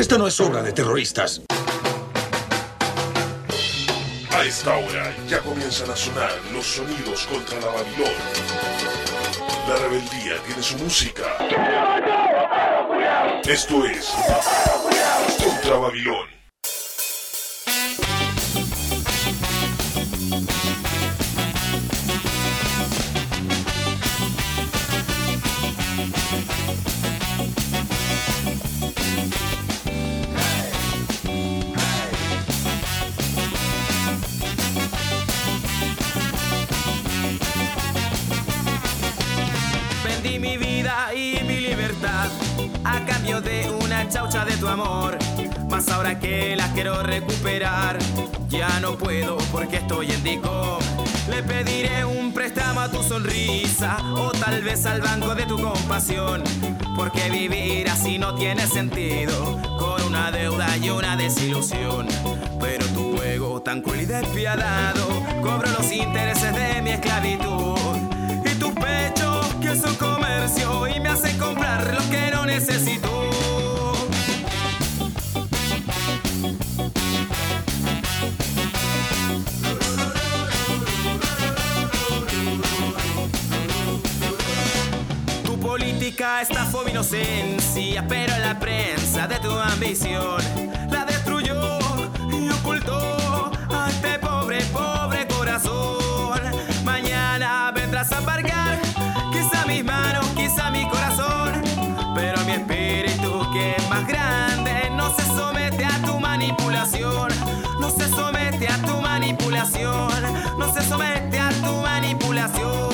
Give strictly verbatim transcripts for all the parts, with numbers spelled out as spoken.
Esta no es obra de terroristas. A esta hora ya comienzan a sonar los sonidos contra la Babilón. La rebeldía tiene su música. Esto es Contra Babilón. Vendí mi vida y mi libertad a cambio de una chaucha de tu amor. Mas ahora que la quiero recuperar, ya no puedo porque estoy en DICOM. Le pediré un préstamo a tu sonrisa o tal vez al banco de tu compasión, porque vivir así no tiene sentido, con una deuda y una desilusión. Pero tu juego tan cruel y despiadado cobro los intereses de mi esclavitud. Y tus pechos que son comercio y me hacen comprar lo que no necesito. Tu política estafó mi inocencia, pero la prensa de tu ambición la destruyó y ocultó a este pobre, pobre corazón. Mañana vendrás a aparcar, quizá mis manos, quizá mi corazón, pero mi espíritu, que es más grande, no se somete a tu manipulación. No se somete a tu manipulación. No se somete a tu manipulación.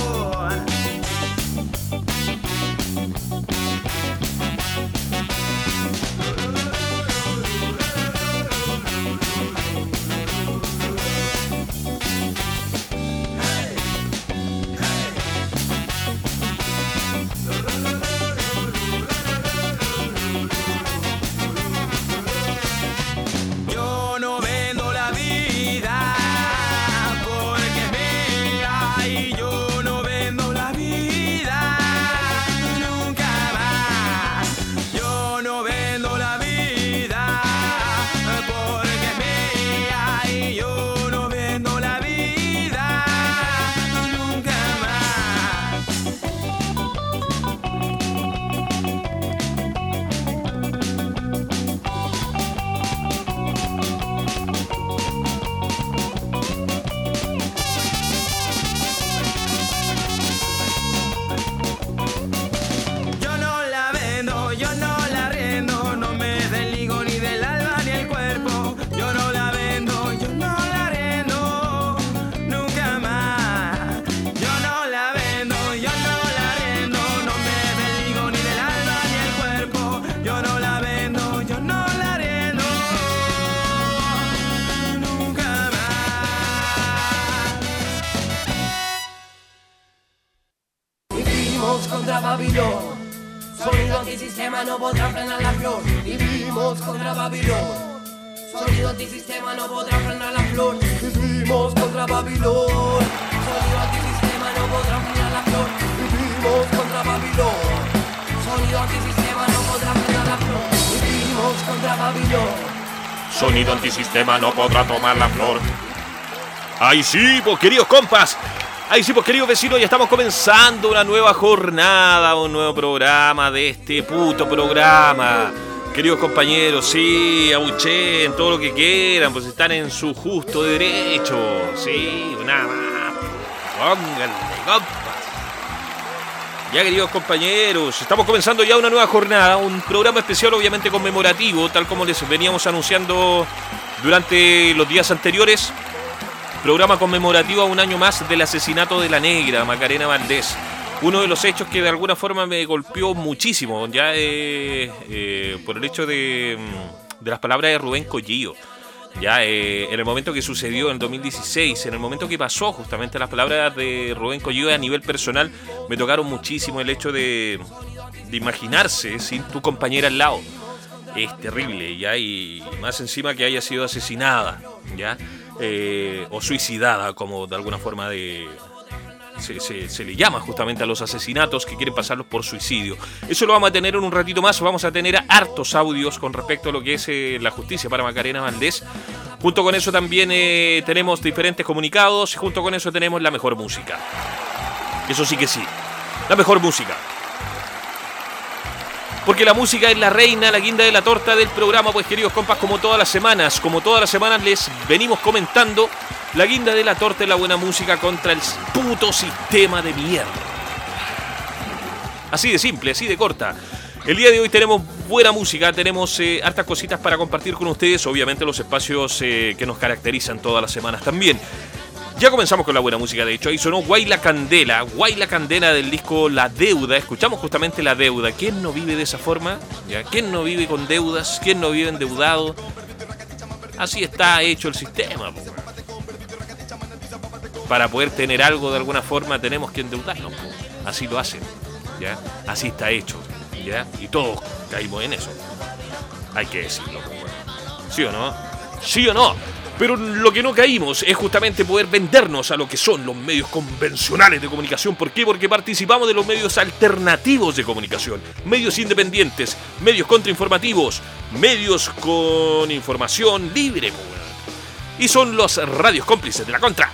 Contra Babilón, sonido antisistema no podrá frenar la flor. Vivimos contra Babilón, sonido antisistema no podrá frenar la flor. Vivimos contra Babilón, sonido antisistema no podrá frenar la flor. Vivimos contra Babilón, sonido antisistema no podrá frenar la flor. Vivimos contra Babilón, sonido antisistema no podrá tomar la flor. ¡Ay sí, pues queridos compas! Ahí sí, pues queridos vecinos, ya estamos comenzando una nueva jornada, un nuevo programa de este puto programa. Queridos compañeros, sí, abuchen, todo lo que quieran, pues están en su justo derecho. Sí, nada más. Pónganle, compas. Ya, queridos compañeros, estamos comenzando ya una nueva jornada, un programa especial obviamente conmemorativo, tal como les veníamos anunciando durante los días anteriores. Programa conmemorativo a un año más del asesinato de la negra Macarena Valdés. Uno de los hechos que de alguna forma me golpeó muchísimo, ya eh, eh, por el hecho de, de las palabras de Rubén Collillo. Ya eh, en el momento que sucedió en el dos mil dieciséis, en el momento que pasó justamente las palabras de Rubén Collillo a nivel personal, me tocaron muchísimo el hecho de, de imaginarse sin tu compañera al lado. Es terrible, ya, y más encima que haya sido asesinada, ya. Eh, o suicidada, como de alguna forma de, se, se, se le llama justamente a los asesinatos que quieren pasarlos por suicidio. Eso lo vamos a tener en un ratito más. Vamos a tener hartos audios con respecto a lo que es eh, la justicia para Macarena Valdés. Junto con eso también eh, tenemos diferentes comunicados y junto con eso tenemos la mejor música. Eso sí que sí, la mejor música. Porque la música es la reina, la guinda de la torta del programa, pues queridos compas, como todas las semanas, como todas las semanas les venimos comentando, la guinda de la torta es la buena música contra el puto sistema de mierda. Así de simple, así de corta. El día de hoy tenemos buena música, tenemos eh, hartas cositas para compartir con ustedes, obviamente los espacios eh, que nos caracterizan todas las semanas también. Ya comenzamos con la buena música, de hecho, ahí sonó Guay la Candela, Guay la Candela del disco La Deuda, escuchamos justamente La Deuda. ¿Quién no vive de esa forma? ¿Ya? ¿Quién no vive con deudas? ¿Quién no vive endeudado? Así está hecho el sistema, po. Para poder tener algo de alguna forma tenemos que endeudarnos, po. Así lo hacen, ¿ya? Así está hecho, ¿ya? Y todos caímos en eso, hay que decirlo, po. ¿Sí o no? ¿Sí o no? Pero lo que no caímos es justamente poder vendernos a lo que son los medios convencionales de comunicación. ¿Por qué? Porque participamos de los medios alternativos de comunicación. Medios independientes, medios contrainformativos, medios con información libre. Y son los radios cómplices de la contra.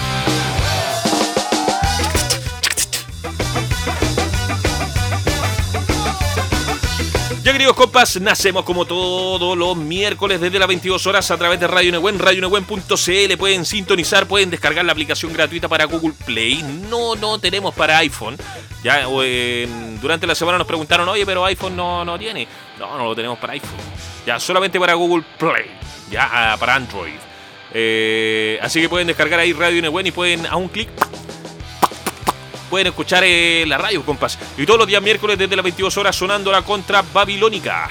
Ya, queridos compas, nacemos como todos los miércoles desde las veintidós horas a través de Radio Nehuen, radio nehuen punto c l. Pueden sintonizar, pueden descargar la aplicación gratuita para Google Play. No, no tenemos para iPhone. Ya eh, durante la semana nos preguntaron, oye, pero iPhone no, no tiene. No, no lo tenemos para iPhone. Ya, solamente para Google Play. Ya, para Android. Eh, así que pueden descargar ahí Radio Nehuen y pueden a un clic... pueden escuchar eh, la radio, compas. Y todos los días miércoles desde las veintidós horas sonando la contra Babilónica.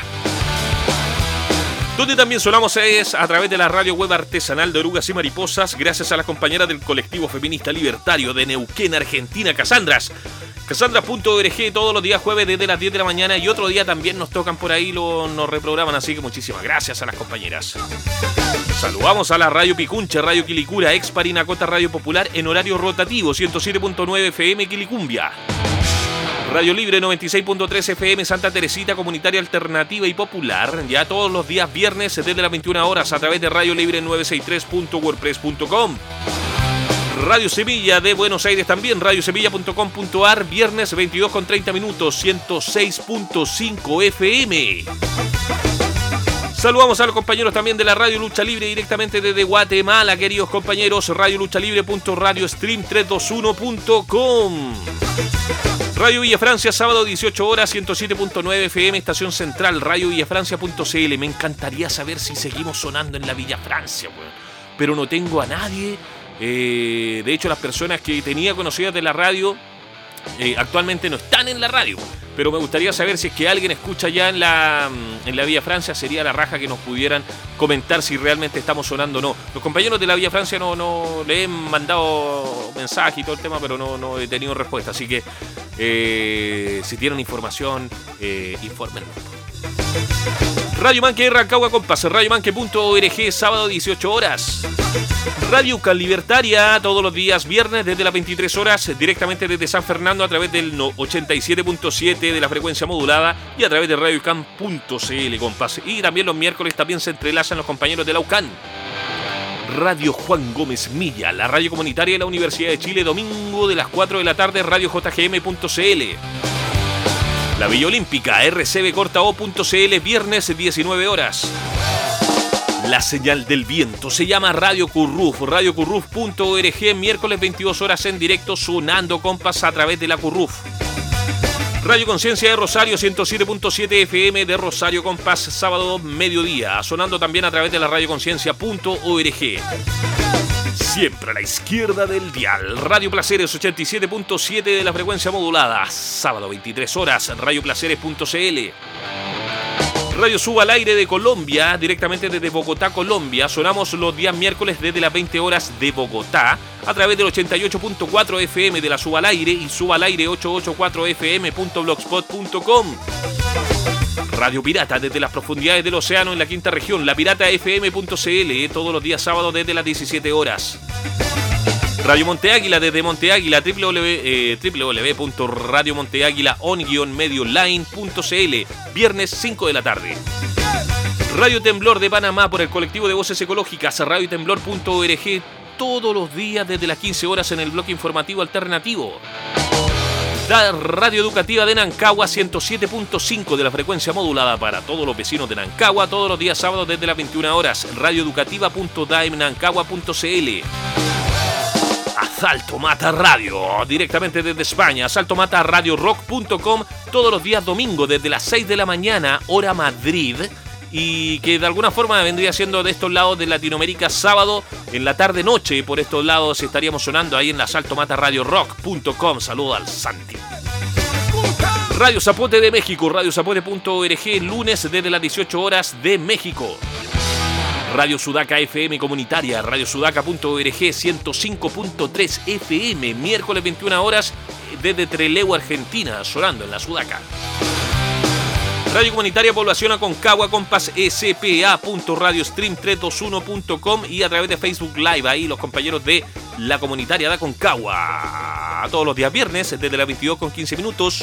Donde también sonamos es a través de la radio web artesanal de Orugas y Mariposas, gracias a las compañeras del colectivo feminista libertario de Neuquén, Argentina, Casandras. Casandras punto org todos los días jueves desde las diez de la mañana y otro día también nos tocan por ahí, lo, nos reprograman, así que muchísimas gracias a las compañeras. Saludamos a la Radio Picunche, Radio Quilicura, ex Parinacota Radio Popular en horario rotativo, ciento siete punto nueve F M Quilicumbia. Radio Libre noventa y seis punto tres F M Santa Teresita, comunitaria alternativa y popular, ya todos los días viernes desde las veintiuna horas a través de Radio Libre novecientos sesenta y tres punto wordpress punto com. Radio Semilla de Buenos Aires también, radio semilla punto com punto a r, viernes veintidós con treinta minutos, ciento seis punto cinco F M. Saludamos a los compañeros también de la Radio Lucha Libre directamente desde Guatemala, queridos compañeros, radio lucha libre punto radiostream trescientos veintiuno punto com. Radio Villa Francia, sábado dieciocho horas, ciento siete punto nueve F M, estación central, radio villafrancia punto c l. Me encantaría saber si seguimos sonando en la Villa Francia, bueno, pero no tengo a nadie. Eh, de hecho, las personas que tenía conocidas de la radio eh, actualmente no están en la radio. Pero me gustaría saber si es que alguien escucha ya en la, en la Villa Francia. Sería la raja que nos pudieran comentar si realmente estamos sonando o no. Los compañeros de la Villa Francia no, no le he mandado mensaje y todo el tema, pero no, no he tenido respuesta. Así que eh, si tienen información, eh, infórmenme. Radio Manque de Rancagua, compas, radio manque punto org, sábado dieciocho horas. Radio Ucán Libertaria, todos los días viernes desde las veintitrés horas, directamente desde San Fernando a través del ochenta y siete punto siete de la frecuencia modulada y a través de radio ucán punto c l, compas. Y también los miércoles también se entrelazan los compañeros de la UCAN. Radio Juan Gómez Milla, la radio comunitaria de la Universidad de Chile, domingo de las cuatro de la tarde, radio j g m punto c l. La Villa Olímpica, r c b corta o punto c l, viernes diecinueve horas. La Señal del Viento se llama Radio Curruf, radio curruf punto org, miércoles veintidós horas en directo, sonando, compas, a través de la Curruf. Radio Conciencia de Rosario, ciento siete punto siete F M de Rosario, compas, sábado mediodía, sonando también a través de la radio conciencia punto org. Siempre a la izquierda del dial. Radio Placeres ochenta y siete punto siete de la frecuencia modulada. Sábado veintitrés horas, radio placeres punto c l. Radio Suba al Aire de Colombia, directamente desde Bogotá, Colombia. Sonamos los días miércoles desde las veinte horas de Bogotá, a través del ochenta y ocho punto cuatro F M de la Suba al Aire y Suba al Aire ochocientos ochenta y cuatro F M punto blogspot punto com. Radio Pirata desde las profundidades del océano en la quinta región, la pirata f m punto c l, todos los días sábados desde las diecisiete horas. Radio Monte Águila desde Monte Águila, w w w, eh, w w w punto radio monte águila on medio line punto c l, viernes cinco de la tarde. Radio Temblor de Panamá por el colectivo de voces ecológicas, radio temblor punto org, todos los días desde las quince horas en el bloque informativo alternativo. La Radio Educativa de Nancagua, ciento siete punto cinco de la frecuencia modulada para todos los vecinos de Nancagua, todos los días sábados desde las veintiuna horas, radio educativa punto daim nancagua punto c l. Asalto Mata Radio, directamente desde España, asalto mata radio rock punto com, todos los días domingo desde las seis de la mañana, hora Madrid, y que de alguna forma vendría siendo de estos lados de Latinoamérica sábado en la tarde-noche. Por estos lados estaríamos sonando ahí en la asalto mata radio rock punto com. Saludo al Santi. Radio Zapote de México, radio zapote punto org, lunes desde las dieciocho horas de México. Radio Sudaca F M comunitaria, radio sudaca punto org, ciento cinco punto tres F M, miércoles veintiuna horas desde Trelew, Argentina, sonando en la Sudaca. Radio Comunitaria Población Aconcagua, Compass S P A punto radiostream trescientos veintiuno punto com y a través de Facebook Live, ahí los compañeros de la Comunitaria de Aconcagua. Todos los días viernes, desde las veintidós con quince minutos.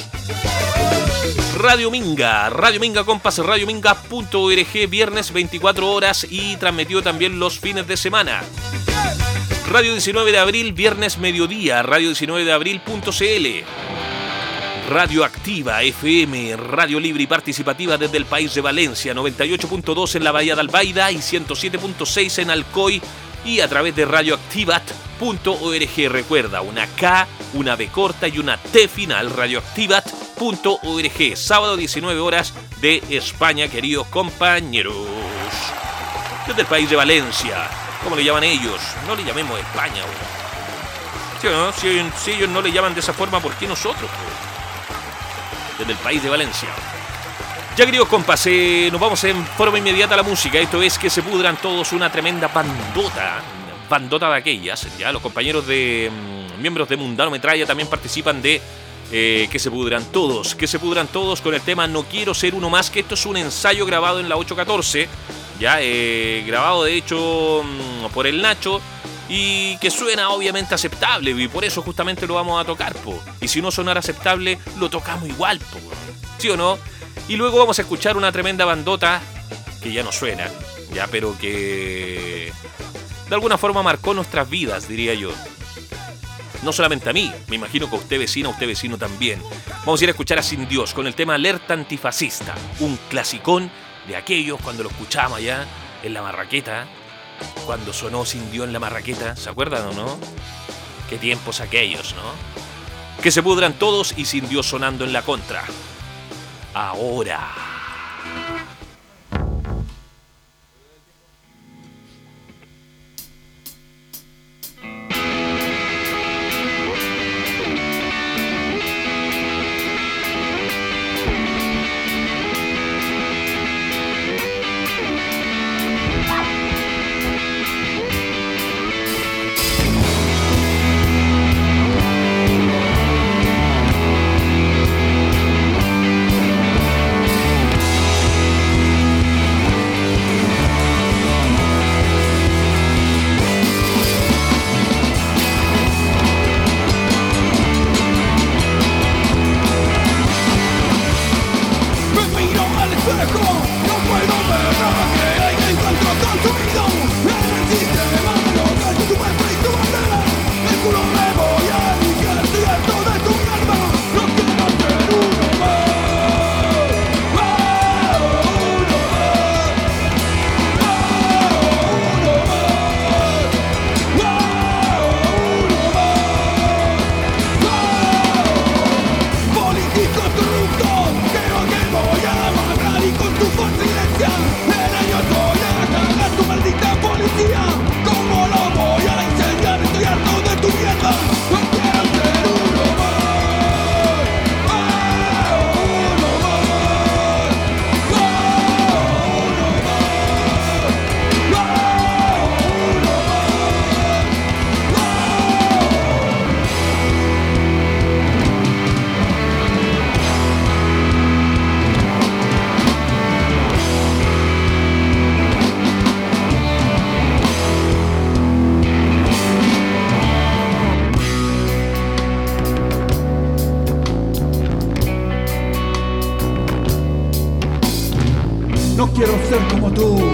Radio Minga, Radio Minga Compass, radio minga punto org, viernes veinticuatro horas y transmitido también los fines de semana. Radio diecinueve de abril, viernes mediodía, radio diecinueve de abril punto c l. Radio Activa F M, radio libre y participativa desde el país de Valencia, noventa y ocho punto dos en la Bahía de Albaida y ciento siete punto seis en Alcoy y a través de radioactivat punto org. Recuerda, una K, una B corta y una T final, radioactivat punto org. Sábado diecinueve horas de España, queridos compañeros. Desde el país de Valencia, ¿cómo le llaman ellos? No le llamemos España, ¿sí o no? Si, si ellos no le llaman de esa forma, ¿por qué nosotros? Desde el país de Valencia. Ya, queridos compas, eh, nos vamos en forma inmediata a la música. Esto es Que se pudran todos, una tremenda bandota. Bandota de aquellas. Ya, los compañeros de mmm, miembros de Mundano Metralla también participan de eh, Que se pudran todos. Que se pudran todos con el tema No quiero ser uno más, que esto es un ensayo grabado en la ocho catorce. Ya, eh, grabado de hecho mmm, por el Nacho. Y que suena obviamente aceptable, y por eso justamente lo vamos a tocar, po. Y si no sonara aceptable, lo tocamos igual, po. ¿Sí o no? Y luego vamos a escuchar una tremenda bandota que ya no suena, ya, pero que de alguna forma marcó nuestras vidas, diría yo. No solamente a mí, me imagino que a usted vecino, a usted vecino también. Vamos a ir a escuchar a Sin Dios con el tema Alerta Antifascista, un clasicón de aquellos cuando lo escuchamos allá en la marraqueta. Cuando sonó Sin Dios en la marraqueta, ¿se acuerdan o no? Qué tiempos aquellos, ¿no? Que se pudran todos y Sin Dios sonando en la contra. Ahora.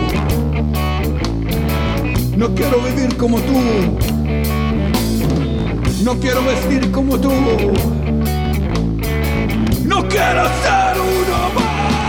No quiero vivir como tú. No quiero vestir como tú. No quiero ser uno más.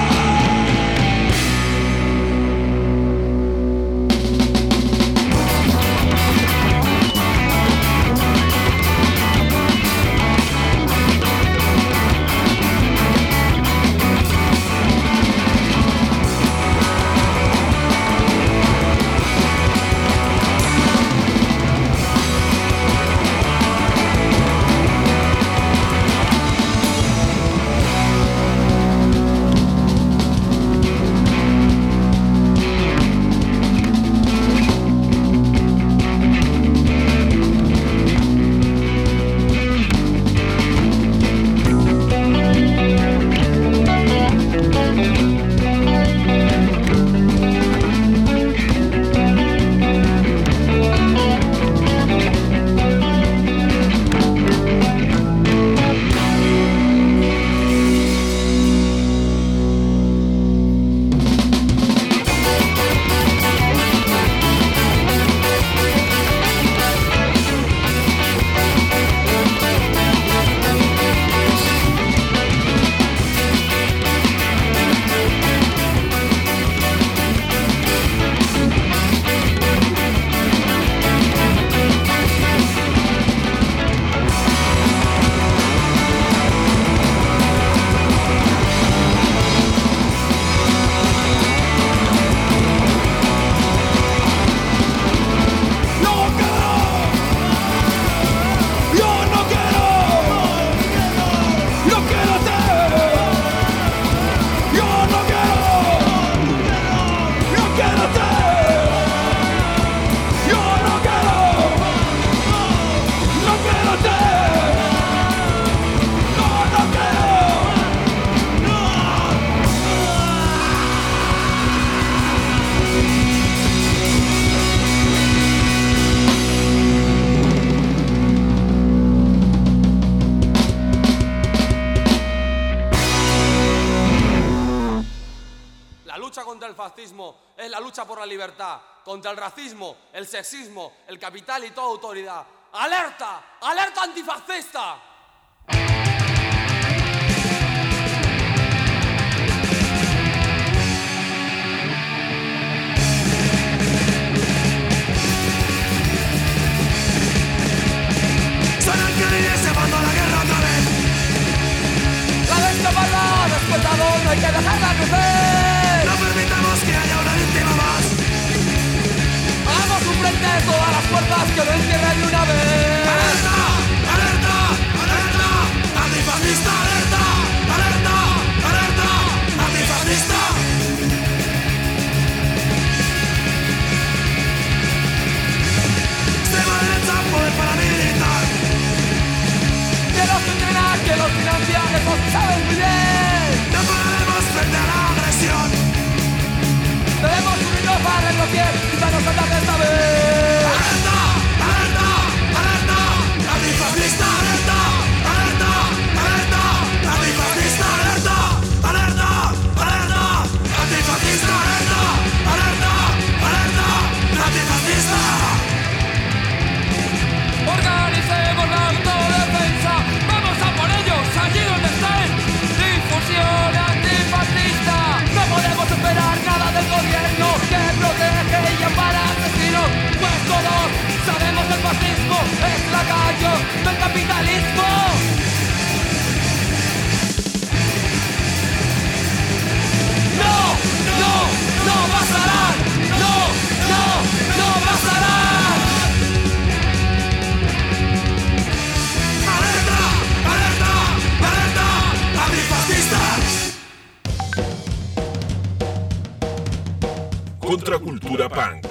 Es la lucha por la libertad, contra el racismo, el sexismo, el capital y toda autoridad. ¡Alerta! ¡Alerta antifascista! Suena el clarín llamando a la guerra otra vez. La bestia parda, despertador, no hay que dejarla crecer. No permitamos que haya una víctima más. Hagamos un frente a todas las fuerzas que lo encierren de una vez. ¡Alerta! ¡Alerta! ¡Alerta! ¡Antifascista! ¡Alerta! ¡Alerta! ¡Alerta! ¡Antifascista! Extrema derecha, poder paramilitar. Que los entrena, que los financia, eso saben muy bien. No pararemos frente a la agresión. Debemos unirnos para retroceder y para nos ataque esta vez. ¡Alerta! ¡Alerta! ¡Alerta! ¡Antifascista! ¡Alerta! ¡Alerta! ¡Alerta! ¡Antifascista! ¡Alerta! ¡Alerta! ¡Alerta! ¡Antifascista! ¡Alerta! ¡Alerta! ¡Alerta! ¡Antifascista! Organicemos la autodefensa. Vamos a por ellos, allí donde estén. Difusión antifascista. No podemos esperar nada del gobierno que protege y ampara asesinos. Pues todos sabemos que el fascismo es lacayo del capitalismo. No, no, no pasarán. No, no, no pasarán. ¡Alerta! ¡Alerta! ¡Alerta! ¡Antifascistas! Contracultura Punk.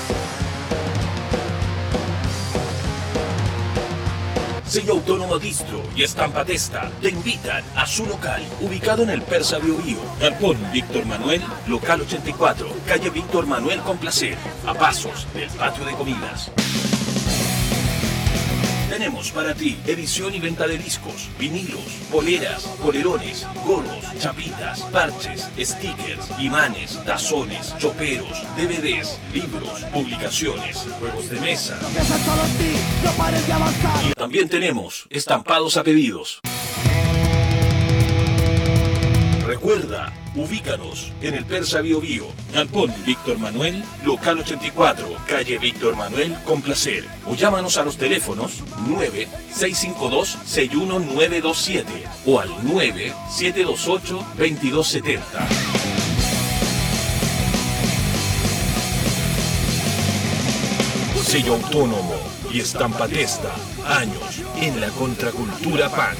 Sello Autónomo Distro y Estampa Testa te invitan a su local, ubicado en el Persa Biobío. Galpón Víctor Manuel, local ochenta y cuatro, calle Víctor Manuel con Placer, a pasos del patio de comidas. Tenemos para ti edición y venta de discos, vinilos, poleras, polerones, gorros, chapitas, parches, stickers, imanes, tazones, choperos, D V Ds, libros, publicaciones, juegos de mesa. Y también tenemos estampados a pedidos. Recuerda, ubícanos en el Persa Bio Bio, Galpón Víctor Manuel, local ochenta y cuatro, calle Víctor Manuel, con placer. O llámanos a los teléfonos nueve seis cinco dos seis uno nueve dos siete o al nueve siete dos ocho dos dos siete cero. Sello autónomo y estampa testa, años en la contracultura punk.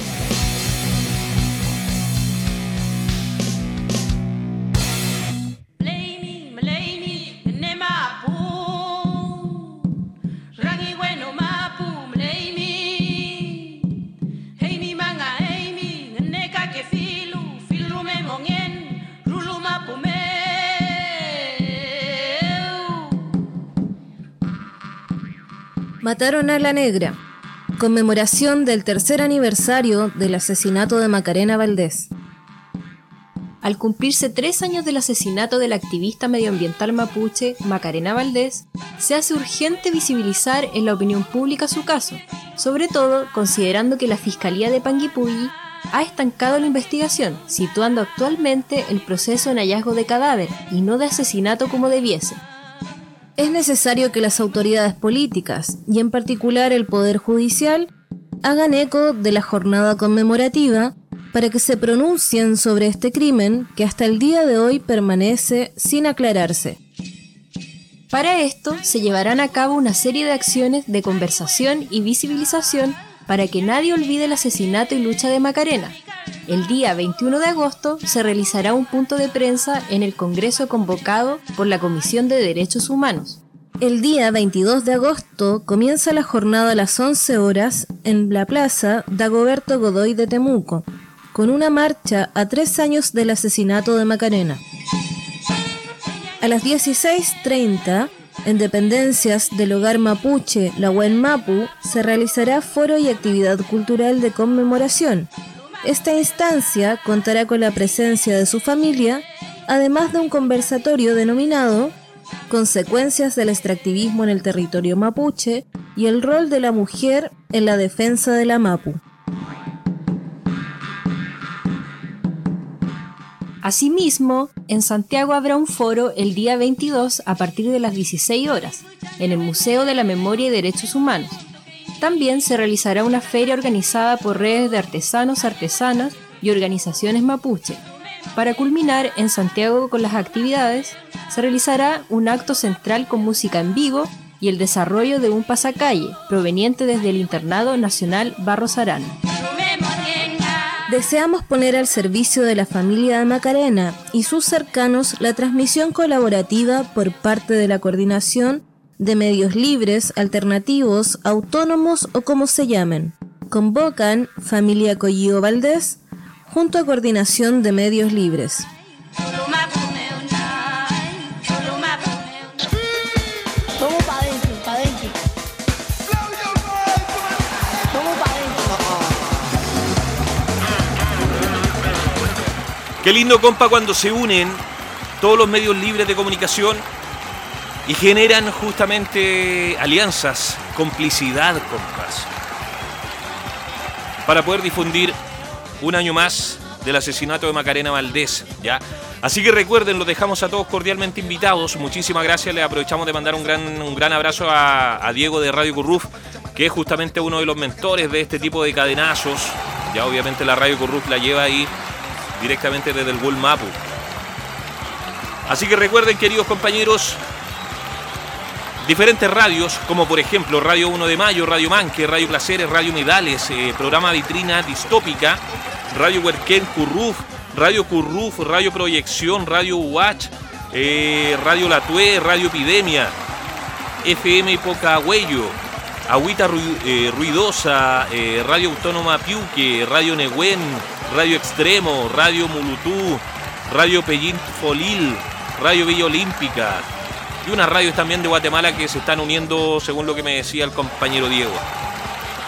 Mataron a la negra. Conmemoración del tercer aniversario del asesinato de Macarena Valdés. Al cumplirse tres años del asesinato de la activista medioambiental mapuche Macarena Valdés, se hace urgente visibilizar en la opinión pública su caso, sobre todo considerando que la Fiscalía de Panguipulli ha estancado la investigación, situando actualmente el proceso en hallazgo de cadáver y no de asesinato como debiese. Es necesario que las autoridades políticas, y en particular el Poder Judicial, hagan eco de la jornada conmemorativa para que se pronuncien sobre este crimen que hasta el día de hoy permanece sin aclararse. Para esto se llevarán a cabo una serie de acciones de conversación y visibilización para que nadie olvide el asesinato y lucha de Macarena. El día veintiuno de agosto se realizará un punto de prensa en el Congreso convocado por la Comisión de Derechos Humanos. El día veintidós de agosto comienza la jornada a las once horas en la plaza Dagoberto Godoy de Temuco, con una marcha a tres años del asesinato de Macarena. A las dieciséis treinta, en dependencias del Hogar Mapuche La Buen Mapu, se realizará foro y actividad cultural de conmemoración. Esta instancia contará con la presencia de su familia, además de un conversatorio denominado Consecuencias del extractivismo en el territorio mapuche y el rol de la mujer en la defensa de la Mapu. Asimismo, en Santiago habrá un foro el día veintidós a partir de las dieciséis horas, en el Museo de la Memoria y Derechos Humanos. También se realizará una feria organizada por redes de artesanos, artesanas y organizaciones mapuche. Para culminar en Santiago con las actividades, se realizará un acto central con música en vivo y el desarrollo de un pasacalle proveniente desde el Internado Nacional Barros Arana. Deseamos poner al servicio de la familia de Macarena y sus cercanos la transmisión colaborativa por parte de la Coordinación de Medios Libres, Alternativos, Autónomos o como se llamen. Convocan Familia Collío Valdés junto a Coordinación de Medios Libres. Vamos pa' dentro, pa' dentro. Vamos pa' dentro. Qué lindo, compa, cuando se unen todos los medios libres de comunicación y generan justamente alianzas, complicidad, compas, para poder difundir un año más del asesinato de Macarena Valdés, ¿ya? Así que recuerden, los dejamos a todos cordialmente invitados. Muchísimas gracias, les aprovechamos de mandar un gran, un gran abrazo a, a Diego de Radio Curruf, que es justamente uno de los mentores de este tipo de cadenazos. Ya obviamente la Radio Curruf la lleva ahí directamente desde el World Mapu. Así que recuerden, queridos compañeros, diferentes radios, como por ejemplo Radio uno de Mayo, Radio Manque, Radio Placeres, Radio Medales, eh, programa Vitrina Distópica, Radio Huerquén Curruf, Radio Curruf, Radio Proyección, Radio Watch, eh, Radio Latue, Radio Epidemia, F M Pocahüello, Agüita Ru- eh, Ruidosa, eh, Radio Autónoma Piuque, Radio Nehuen, Radio Extremo, Radio Mulutú, Radio Pellín Folil, Radio Villa Olímpica y unas radios también de Guatemala que se están uniendo según lo que me decía el compañero Diego.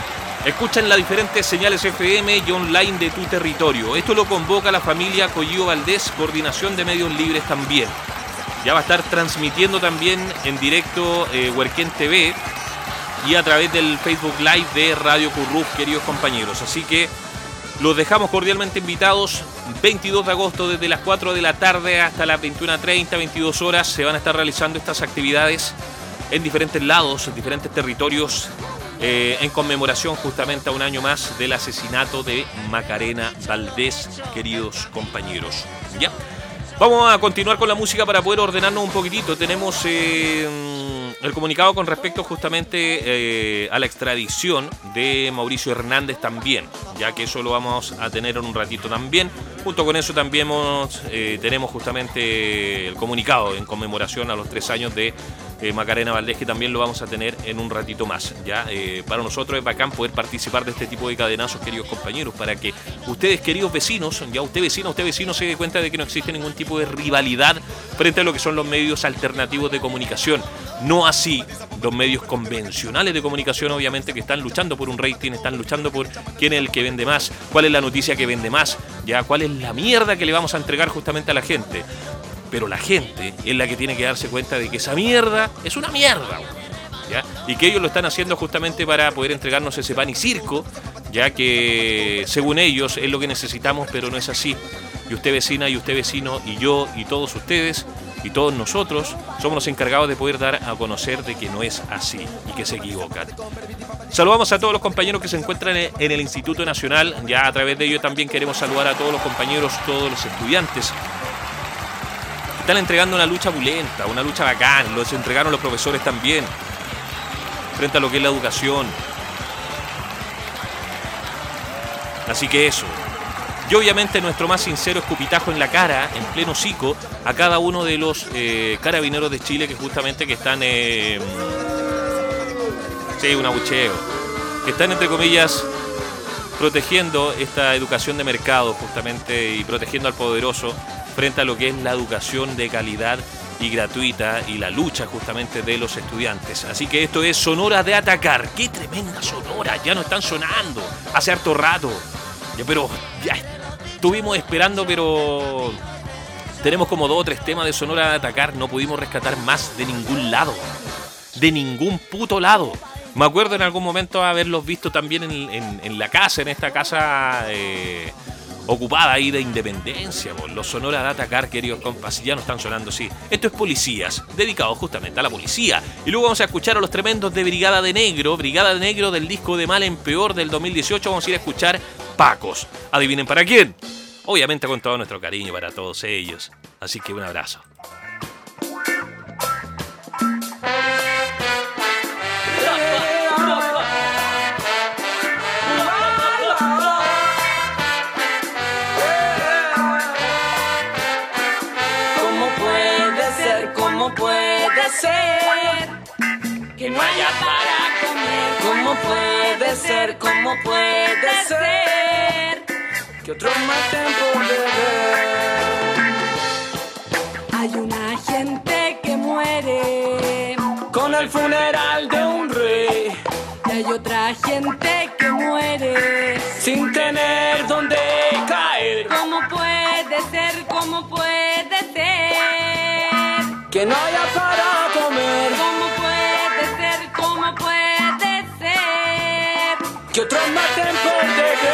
escuchan las diferentes señales F M y online de tu territorio. Esto lo convoca la familia Collío Valdés, Coordinación de Medios Libres también. Ya va a estar transmitiendo también en directo eh, Huerquén T V y a través del Facebook Live de Radio Curruf, queridos compañeros. Así que los dejamos cordialmente invitados. veintidós de agosto desde las cuatro de la tarde hasta las veintiuna treinta, veintidós horas se van a estar realizando estas actividades en diferentes lados, en diferentes territorios, eh, en conmemoración justamente a un año más del asesinato de Macarena Valdés, queridos compañeros. ¿Ya? Vamos a continuar con la música para poder ordenarnos un poquitito. Tenemos eh, el comunicado con respecto justamente eh, a la extradición de Mauricio Hernández también, ya que eso lo vamos a tener en un ratito también. Junto con eso también hemos, eh, tenemos justamente el comunicado en conmemoración a los tres años de eh, Macarena Valdés, que también lo vamos a tener en un ratito más. Ya eh, para nosotros es bacán poder participar de este tipo de cadenazos, queridos compañeros, para que ustedes, queridos vecinos, ya usted vecino, usted vecino se dé cuenta de que no existe ningún tipo de rivalidad frente a lo que son los medios alternativos de comunicación. No así los medios convencionales de comunicación, obviamente, que están luchando por un rating, están luchando por quién es el que vende más, cuál es la noticia que vende más, ya cuál es la mierda que le vamos a entregar justamente a la gente. Pero la gente es la que tiene que darse cuenta de que esa mierda es una mierda, ¿ya? Y que ellos lo están haciendo justamente para poder entregarnos ese pan y circo, ya que según ellos es lo que necesitamos, pero no es así. Y usted vecina, y usted vecino, y yo, y todos ustedes, y todos nosotros somos los encargados de poder dar a conocer de que no es así y que se equivocan. Saludamos a todos los compañeros que se encuentran en el Instituto Nacional. Ya a través de ello también queremos saludar a todos los compañeros, todos los estudiantes. Están entregando una lucha pulenta, una lucha bacán. Los entregaron los profesores también frente a lo que es la educación. Así que eso. Y obviamente nuestro más sincero escupitajo en la cara, en pleno hocico, a cada uno de los eh, carabineros de Chile que justamente que están... Eh, sí, un abucheo. Que están, entre comillas, protegiendo esta educación de mercado justamente y protegiendo al poderoso frente a lo que es la educación de calidad y gratuita y la lucha justamente de los estudiantes. Así que esto es Sonora de Atacar. ¡Qué tremenda sonora! Ya no están sonando hace harto rato. Ya, pero ya estuvimos esperando, pero tenemos como dos o tres temas de Sonora de Atacar. No pudimos rescatar más de ningún lado. De ningún puto lado. Me acuerdo en algún momento haberlos visto también en, en, en la casa, en esta casa eh, ocupada ahí de Independencia. Por los Sonora de Atacar, queridos compas, ya no están sonando, sí. Esto es Policías, dedicados justamente a la policía. Y luego vamos a escuchar a los tremendos de Brigada de Negro. Brigada de Negro del disco De Mal en Peor del dos mil dieciocho. Vamos a ir a escuchar Pacos. ¿Adivinen para quién? Obviamente con todo nuestro cariño para todos ellos. Así que un abrazo. Que no haya para comer. ¿Cómo puede ser? ¿Cómo puede ser? Que otros maten por beber. Hay una gente que muere con el funeral de un rey. Y hay otra gente que muere sin tener dónde caer. ¿Cómo puede ser? ¿Cómo puede ser? Que no haya para comer. ¿Cómo puede ser? ¿Cómo puede ser? Que otros maten por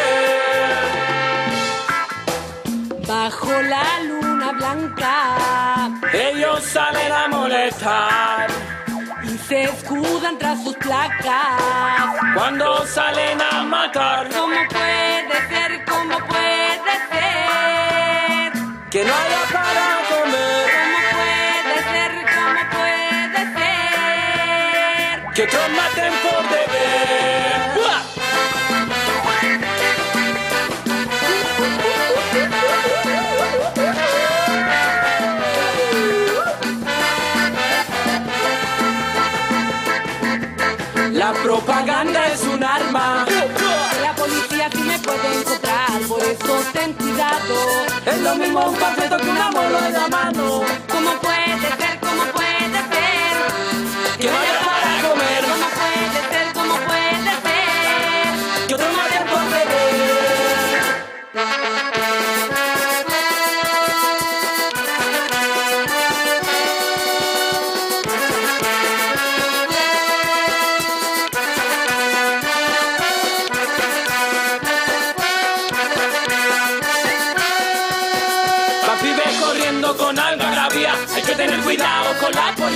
deber. Bajo la luna blanca ellos salen a molestar y se escudan tras sus placas cuando salen a matar. ¿Cómo puede ser? ¿Cómo puede ser? Que no haya para comer. Que otros maten por deber. ¡Uah! La propaganda es un arma. La policía sí me puede encontrar, por eso ten cuidado. Es lo mismo un panfleto que una molo en la mano. ¿Cómo puede ser? ¿Cómo puede ser? Que vaya para comer. ¿Cómo puede ser? ¿Cómo puede ser?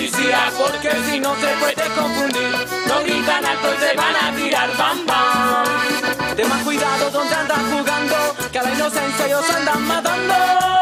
policía, porque si no se puede confundir. No gritan alto y se van a tirar bam bam. Ten más cuidado donde andas jugando, que a la inocencia ellos andan matando.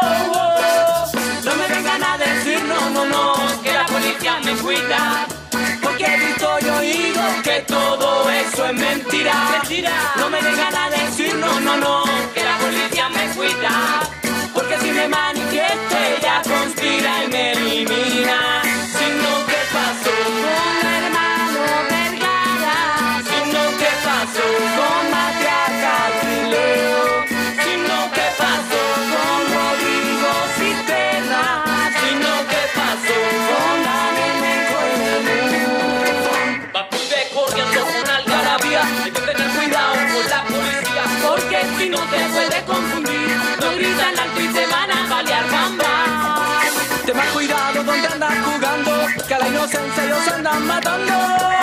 No me vengan a decir no, no, no, que la policía me cuida, porque he visto y oído que todo eso es mentira. Mentira. No me vengan a decir no, no, no, que la policía me cuida, porque si me manifiesto ella conspira y me elimina. Sino que pasó con hermano Vergara, sino que pasó con Matriarca Trileo, sino que pasó con Rodrigo Cisterna, sino que pasó con Daniel Menco y Menú. Va pude corriendo con algarabía, hay que tener cuidado con la policía, porque si no te puede confundir. No gritan alto y se van a balear bamba. Ten más cuidado donde andas jugando, que a la inocencia ellos andan matando.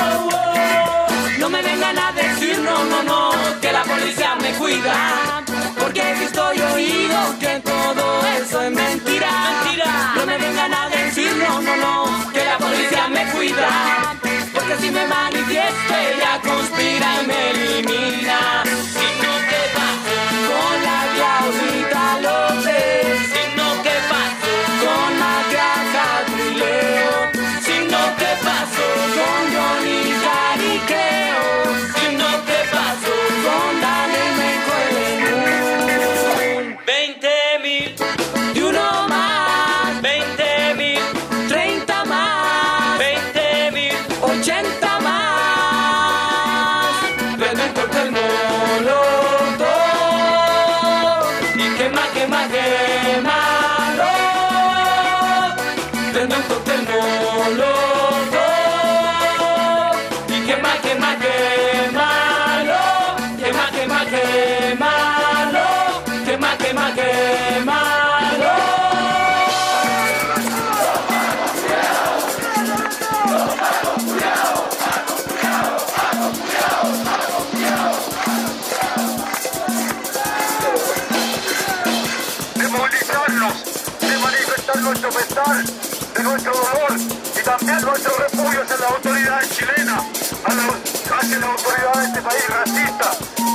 No me vengan a decir no, no, no, que la policía me cuida, porque he visto y oído que todo eso es mentira. Mentira. No me vengan a decir no, no, no, que la policía me cuida, porque si me manifiesto ella conspira y me elimina. Sino que pasó con la Diablita López, sino que pasó con Matriarca Trileo, sino que pasó con Johnny Cariqueo, sino que pasó con Daniel Menco y Menú. Veinte mil y uno más, veinte mil, treinta más, veinte mil, ochenta más. Prende un cóctel molotov y quema, quema, quémalo. Prende un cóctel molotov y quema, quema, quémalo. Quema, quema, quémalo. Quema, quema, quémalo. De movilizarnos, de manifestar nuestro pesar, de nuestro dolor y también nuestros repudios a las autoridades chilenas, a la, hacia las autoridades de este país racista.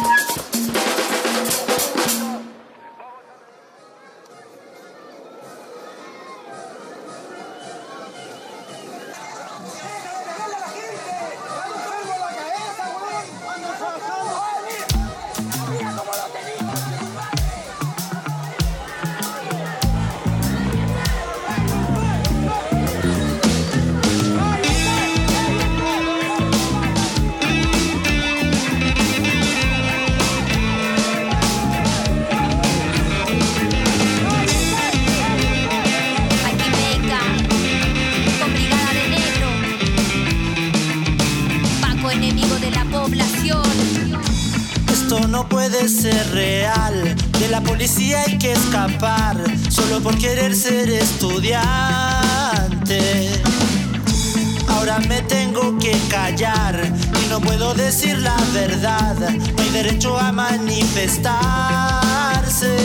No puede ser real, de la policía hay que escapar, solo por querer ser estudiante. Ahora me tengo que callar y no puedo decir la verdad, no hay derecho a manifestarse.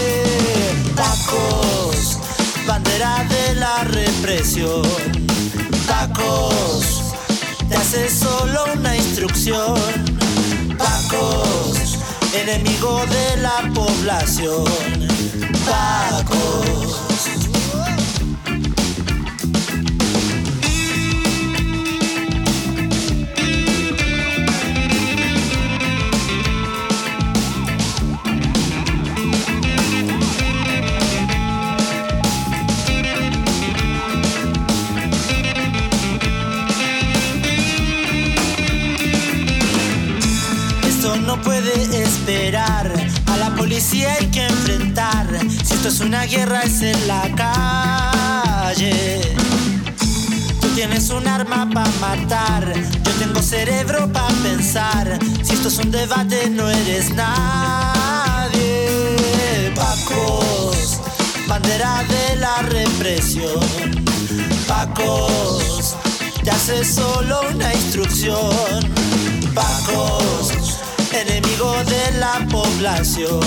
Tacos, bandera de la represión. Tacos, te hace solo una instrucción. Tacos, enemigo de la población. Tacos. No puede esperar, a la policía hay que enfrentar. Si esto es una guerra es en la calle. Tú tienes un arma para matar, yo tengo cerebro para pensar. Si esto es un debate no eres nadie. Pacos, bandera de la represión. Pacos, te hace solo una instrucción. Pacos, enemigo de la población.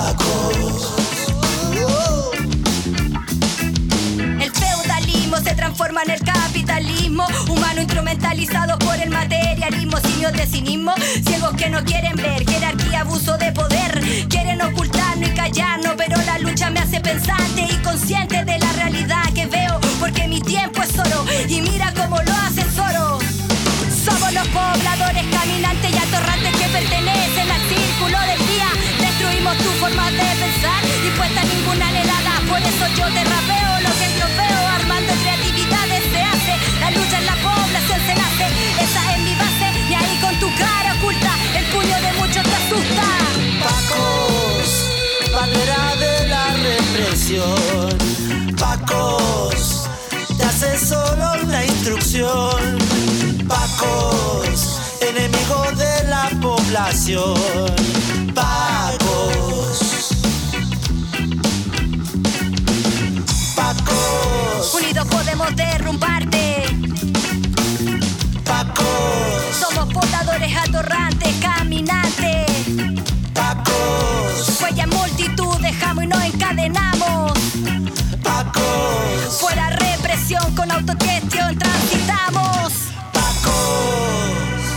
Pacos. El feudalismo se transforma forman el capitalismo. Humano instrumentalizado por el materialismo. Simios de cinismo, ciegos que no quieren ver. Jerarquía, abuso de poder. Quieren ocultarnos y callarnos, pero la lucha me hace pensante y consciente de la realidad que veo, porque mi tiempo es oro y mira cómo lo asesoro. Somos los pobladores caminantes y atorrantes que pertenecen al círculo del día. Destruimos tu forma de pensar, dispuesta a ninguna helada. Por eso yo te rapeo lo que yo veo, armando creatividades se hace. La lucha en la población se nace, esa es mi base. Y ahí con tu cara oculta, el puño de muchos te asusta. Pacos, bandera de la represión. Pacos, te hace solo la instrucción. Pacos, enemigos de la población. Pacos, Pacos, unidos podemos derrumbarte. Pacos, somos portadores atorrantes, caminantes. Pacos, huella en multitud dejamos y nos encadenamos. Pacos, fuera represión, con autogestión transitamos. Pacos.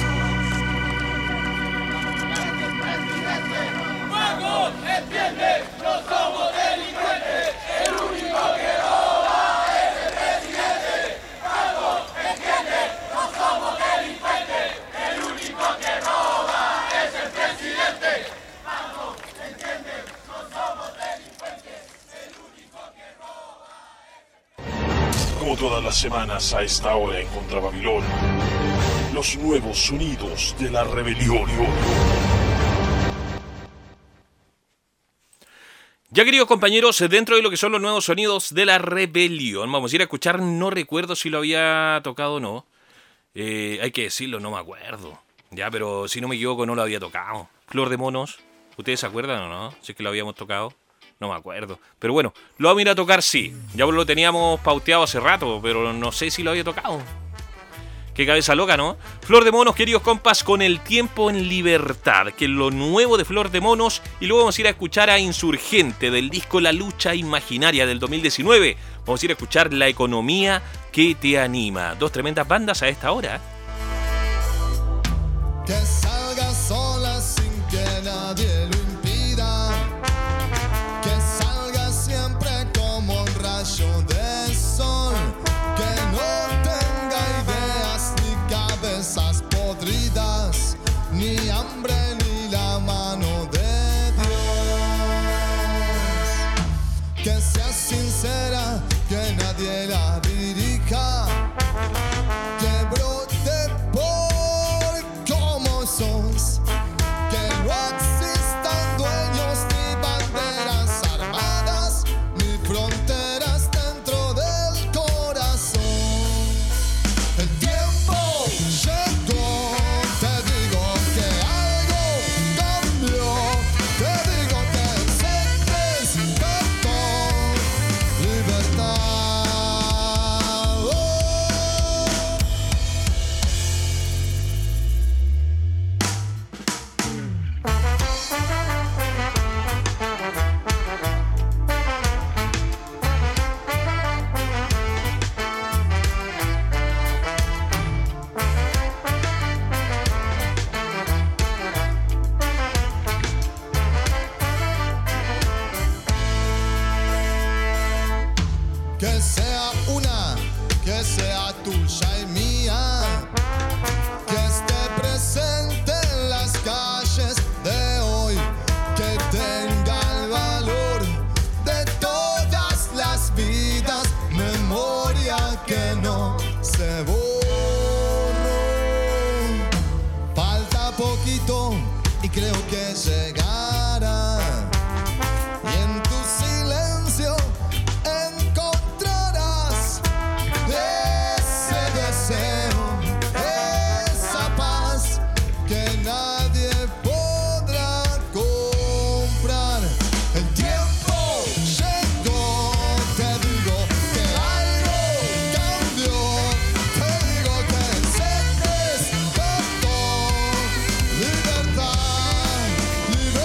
Pacos, entiende, no somos delincuentes. El único que roba es el presidente. Pacos, entiende, no somos delincuentes. El único que roba es el presidente. Pacos, entiende, no somos delincuentes. El único que roba es el... Como todas las semanas a esta hora en Contra Babilón, los nuevos sonidos de la rebelión. Ya, queridos compañeros, dentro de lo que son los nuevos sonidos de la rebelión, vamos a ir a escuchar, no recuerdo si lo había tocado o no. Eh, hay que decirlo, no me acuerdo. Ya, pero si no me equivoco, no lo había tocado. Flor de Monos, ¿ustedes se acuerdan o no? Si es que lo habíamos tocado, no me acuerdo. Pero bueno, lo vamos a ir a tocar, sí. Ya lo teníamos pauteado hace rato, pero no sé si lo había tocado. Qué cabeza loca, ¿no? Flor de Monos, queridos compas, con El Tiempo en Libertad, que es lo nuevo de Flor de Monos. Y luego vamos a ir a escuchar a Insurgente, del disco La Lucha Imaginaria del dos mil diecinueve. Vamos a ir a escuchar La Economía que te anima. Dos tremendas bandas a esta hora. Que salga sola sin que nadie lo impida. Que salga siempre como un rayo de sol. Que no podridas, ni hambre ni la mano de Dios. Que sea sincera, que nadie la dirija. Que brote por como sos. Que no existan dueños ni banderas armadas, ni fronteras dentro del corazón. El tiempo llegó, te digo que algo cambió, te digo que se despertó libertad. Oh. Que sea una, que sea tuya y mía, que esté presente en las calles de hoy, que tenga el valor de todas las vidas, memoria que no se borró. Falta poquito y creo que llegará, y en tu silencio encontrarás ese deseo, esa paz que nadie podrá comprar. El tiempo llegó, te digo que algo cambió, te digo que se despertó libertad, libertad.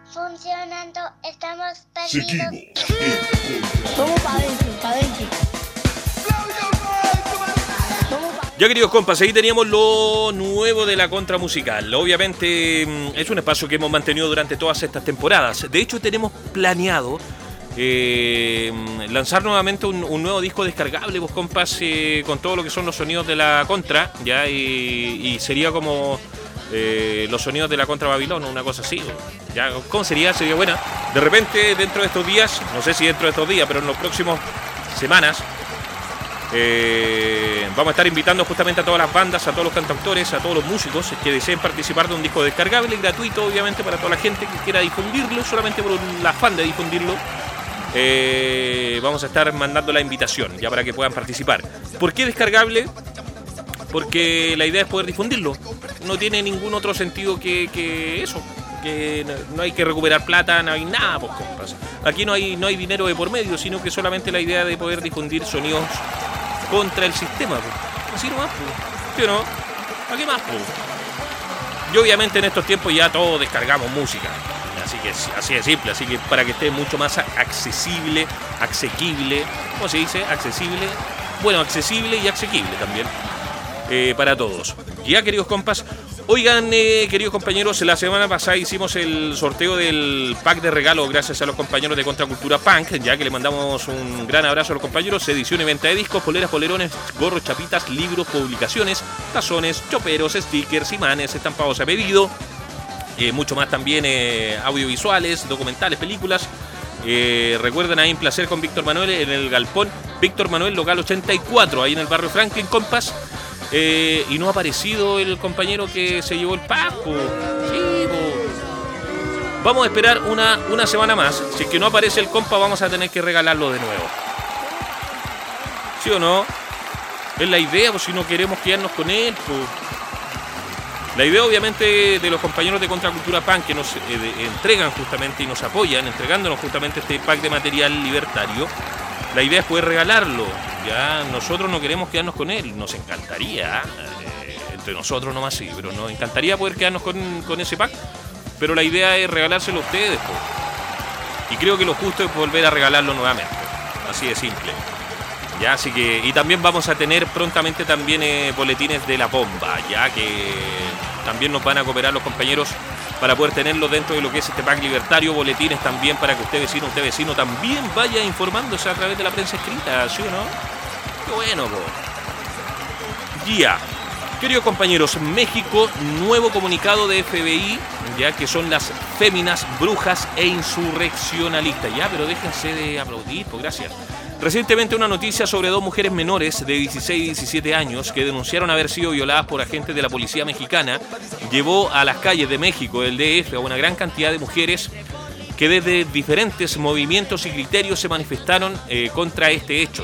funcionando, estamos perdidos. Vamos para adentro, para adentro. Ya, queridos compas, ahí teníamos lo nuevo de la Contra Musical. Obviamente es un espacio que hemos mantenido durante todas estas temporadas. De hecho, tenemos planeado eh, lanzar nuevamente un, un nuevo disco descargable, vos compas, eh, con todo lo que son los sonidos de la Contra, ya, y, y sería como eh, los sonidos de la Contra Babilón, una cosa así. Ya, ¿cómo sería? Sería buena. De repente, dentro de estos días, no sé si dentro de estos días, pero en los próximos semanas, Eh, vamos a estar invitando justamente a todas las bandas, a todos los cantautores, a todos los músicos que deseen participar de un disco descargable y gratuito, obviamente, para toda la gente que quiera difundirlo, solamente por el afán de difundirlo. Eh, vamos a estar mandando la invitación ya para que puedan participar. ¿Por qué descargable? Porque la idea es poder difundirlo. No tiene ningún otro sentido que, que eso. Que no hay que recuperar plata, no hay nada, pues, compas. Aquí no hay, no hay dinero de por medio, sino que solamente la idea de poder difundir sonidos contra el sistema, pues. Así nomás, pues. ¿Sí o no? ¿A qué más, pues? Y obviamente en estos tiempos ya todos descargamos música. Así que así de simple, así que para que esté mucho más accesible, asequible, ¿cómo se dice? Accesible, bueno, accesible y asequible también, eh, para todos. Ya, queridos compas. Oigan, eh, queridos compañeros, la semana pasada hicimos el sorteo del pack de regalo gracias a los compañeros de Contracultura Punk, ya que le mandamos un gran abrazo a los compañeros. Edición y venta de discos, poleras, polerones, gorros, chapitas, libros, publicaciones, tazones, choperos, stickers, imanes, estampados a pedido, eh, mucho más también, eh, audiovisuales, documentales, películas. Eh, recuerden ahí en Placer con Víctor Manuel en el Galpón Víctor Manuel, local ochenta y cuatro, ahí en el barrio Franklin, compas. Eh, y no ha aparecido el compañero que se llevó el papo. Sí, po. Vamos a esperar una, una semana más. Si es que no aparece el compa, vamos a tener que regalarlo de nuevo. ¿Sí o no? Es la idea, pues, si no queremos quedarnos con él, pues. La idea, obviamente, de los compañeros de Contracultura Punk que nos eh, de, entregan justamente y nos apoyan, entregándonos justamente este pack de material libertario. La idea es poder regalarlo. Ya nosotros no queremos quedarnos con él. Nos encantaría, eh, entre nosotros nomás sí, pero nos encantaría poder quedarnos con, con ese pack. Pero la idea es regalárselo a ustedes, po. Y creo que lo justo es volver a regalarlo nuevamente. Así de simple. Ya, así que. Y también vamos a tener prontamente también eh, boletines de la bomba, ya que también nos van a cooperar los compañeros para poder tenerlo dentro de lo que es este pack libertario, boletines también para que usted vecino, usted vecino también vaya informándose a través de la prensa escrita, ¿sí o no? Qué bueno, po. Ya, queridos compañeros, México, nuevo comunicado de F B I, ya que son las féminas, brujas e insurreccionalistas. Ya, pero déjense de aplaudir, pues gracias. Recientemente una noticia sobre dos mujeres menores de dieciséis y diecisiete años que denunciaron haber sido violadas por agentes de la policía mexicana llevó a las calles de México, del D F, a una gran cantidad de mujeres que desde diferentes movimientos y criterios se manifestaron eh, contra este hecho.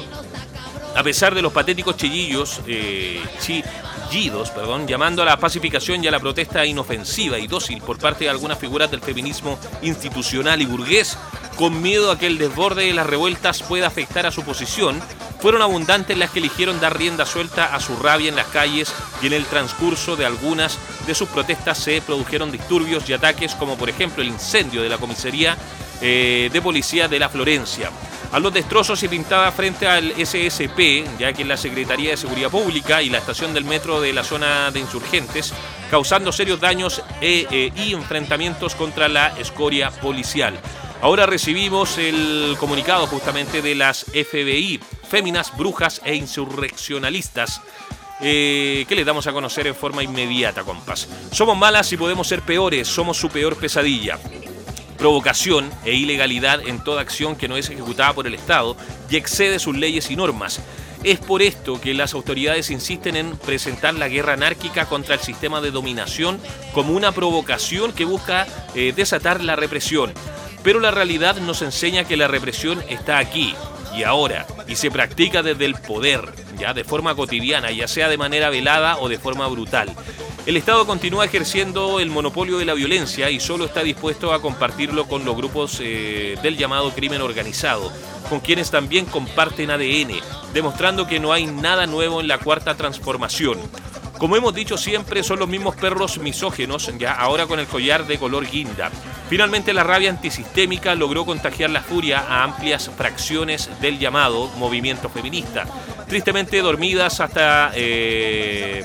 A pesar de los patéticos chillillos, eh, chillidos, perdón, llamando a la pacificación y a la protesta inofensiva y dócil por parte de algunas figuras del feminismo institucional y burgués, con miedo a que el desborde de las revueltas pueda afectar a su posición, fueron abundantes las que eligieron dar rienda suelta a su rabia en las calles, y en el transcurso de algunas de sus protestas se produjeron disturbios y ataques, como por ejemplo el incendio de la comisaría eh, de policía de la Florencia. A los destrozos y pintada frente al S S P, ya que es la Secretaría de Seguridad Pública, y la estación del metro de la zona de insurgentes, causando serios daños e, e, y enfrentamientos contra la escoria policial. Ahora recibimos el comunicado justamente de las F B I, féminas, brujas e insurreccionalistas, eh, que les damos a conocer en forma inmediata, compas. Somos malas y podemos ser peores, somos su peor pesadilla. Provocación e ilegalidad en toda acción que no es ejecutada por el Estado y excede sus leyes y normas. Es por esto que las autoridades insisten en presentar la guerra anárquica contra el sistema de dominación como una provocación que busca eh, desatar la represión. Pero la realidad nos enseña que la represión está aquí y ahora, y se practica desde el poder, ya de forma cotidiana, ya sea de manera velada o de forma brutal. El Estado continúa ejerciendo el monopolio de la violencia y solo está dispuesto a compartirlo con los grupos eh, del llamado crimen organizado, con quienes también comparten A D N, demostrando que no hay nada nuevo en la cuarta transformación. Como hemos dicho siempre, son los mismos perros misógenos, ya ahora con el collar de color guinda. Finalmente, la rabia antisistémica logró contagiar la furia a amplias fracciones del llamado movimiento feminista, tristemente dormidas hasta, eh,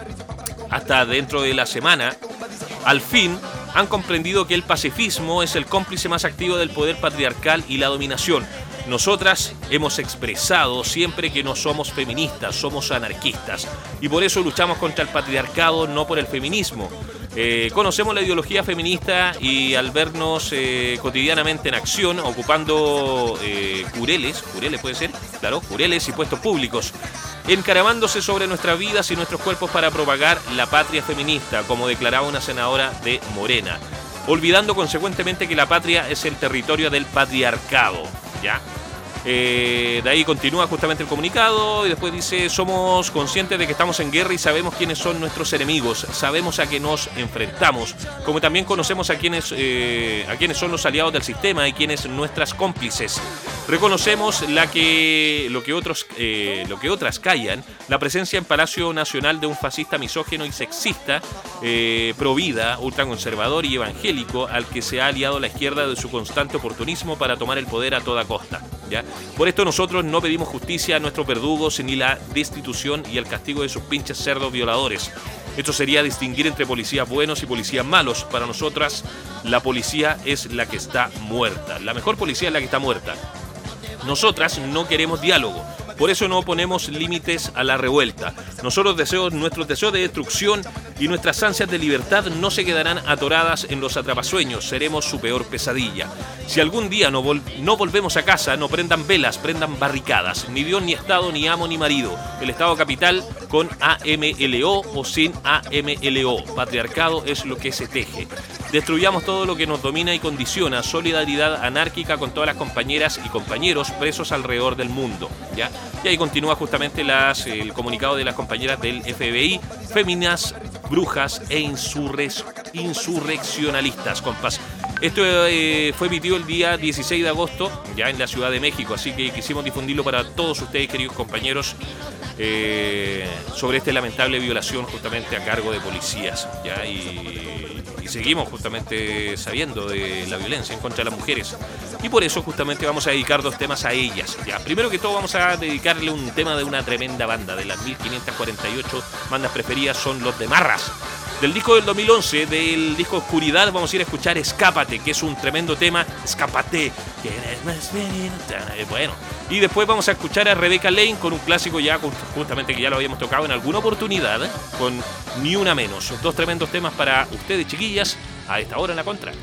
hasta dentro de la semana. Al fin, han comprendido que el pacifismo es el cómplice más activo del poder patriarcal y la dominación. Nosotras hemos expresado siempre que no somos feministas, somos anarquistas, y por eso luchamos contra el patriarcado, no por el feminismo. Eh, conocemos la ideología feminista y al vernos eh, cotidianamente en acción, ocupando eh, cureles, cureles puede ser, claro, cureles y puestos públicos, encaramándose sobre nuestras vidas y nuestros cuerpos para propagar la patria feminista, como declaraba una senadora de Morena, olvidando consecuentemente que la patria es el territorio del patriarcado, ¿ya? Eh, de ahí continúa justamente el comunicado y después dice: somos conscientes de que estamos en guerra y sabemos quiénes son nuestros enemigos, sabemos a qué nos enfrentamos, como también conocemos a quiénes eh, a quiénes son los aliados del sistema y quiénes nuestras cómplices. Reconocemos la que, lo, que otros, eh, lo que otras callan, la presencia en Palacio Nacional de un fascista misógino y sexista, eh, provida, ultraconservador y evangélico, al que se ha aliado la izquierda de su constante oportunismo para tomar el poder a toda costa, ¿ya? Por esto nosotros no pedimos justicia a nuestros verdugos ni la destitución y el castigo de sus pinches cerdos violadores. Esto sería distinguir entre policías buenos y policías malos. Para nosotras, la policía es la que está muerta. La mejor policía es la que está muerta. Nosotras no queremos diálogo, por eso no ponemos límites a la revuelta. Nosotros deseos, nuestros deseos de destrucción y nuestras ansias de libertad no se quedarán atoradas en los atrapasueños, seremos su peor pesadilla. Si algún día no, vol- no volvemos a casa, no prendan velas, prendan barricadas. Ni Dios, ni Estado, ni amo, ni marido. El Estado capital con A M L O o sin A M L O. Patriarcado es lo que se teje. Destruyamos todo lo que nos domina y condiciona. Solidaridad anárquica con todas las compañeras y compañeros presos alrededor del mundo, ¿ya? Y ahí continúa justamente las, el comunicado de las compañeras del F B I: féminas, brujas e insurre- insurreccionalistas, compas. Esto eh, fue emitido el día dieciséis de agosto, ya en la Ciudad de México, así que quisimos difundirlo para todos ustedes, queridos compañeros, eh, sobre esta lamentable violación justamente a cargo de policías, ya, y, y seguimos justamente sabiendo de la violencia en contra de las mujeres. Y por eso justamente vamos a dedicar dos temas a ellas. Ya, primero que todo vamos a dedicarle un tema de una tremenda banda. De las mil quinientas cuarenta y ocho bandas preferidas son Los de Marras. Del disco del dos mil once, del disco Oscuridad, vamos a ir a escuchar Escápate, que es un tremendo tema. Escápate. Bueno, y después vamos a escuchar a Rebecca Lane con un clásico ya justamente que ya lo habíamos tocado en alguna oportunidad, ¿eh? Con Ni Una Menos. Dos tremendos temas para ustedes, chiquillas, a esta hora en la contra.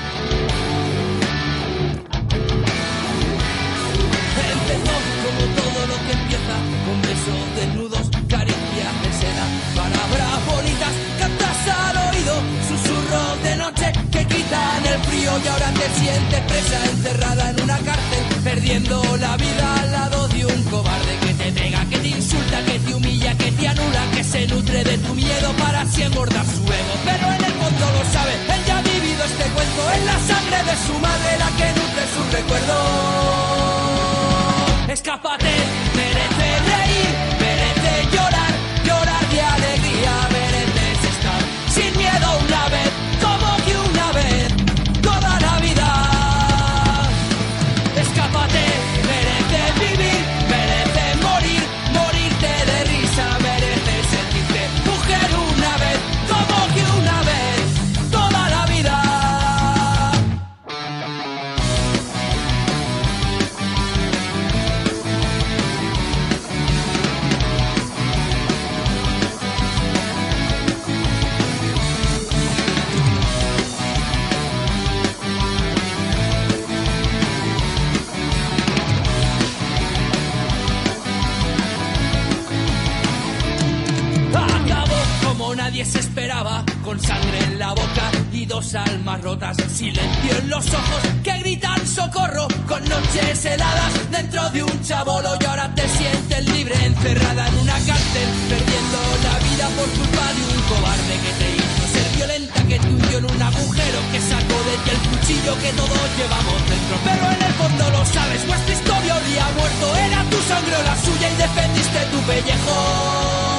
Como todo lo que empieza con besos desnudos, caricias de seda, palabras bonitas, cantas al oído, susurros de noche que quitan el frío y ahora te sientes presa, encerrada en una cárcel, perdiendo la vida al lado de un cobarde que te pega, que te insulta, que te humilla, que te anula, que se nutre de tu miedo para así engordar su ego. Pero en el fondo lo sabe, él ya ha vivido este cuento, es la sangre de su madre la que nutre sus recuerdos. Escápate, merece reír, merece llorar, llorar de alegría, mereces estar sin miedo una vez, como que una vez, toda la vida. Escápate, merece vivir, merece morir, morirte de risa, mereces sentirte mujer una vez, como que una vez, toda la vida. Nadie se esperaba, con sangre en la boca y dos almas rotas, silencio en los ojos que gritan socorro, con noches heladas dentro de un chabolo y ahora te sientes libre, encerrada en una cárcel, perdiendo la vida por culpa de un cobarde que te hizo ser violenta, que te hundió en un agujero, que sacó de ti el cuchillo que todos llevamos dentro. Pero en el fondo lo sabes, nuestra historia olía muerto, era tu sangre o la suya y defendiste tu pellejo.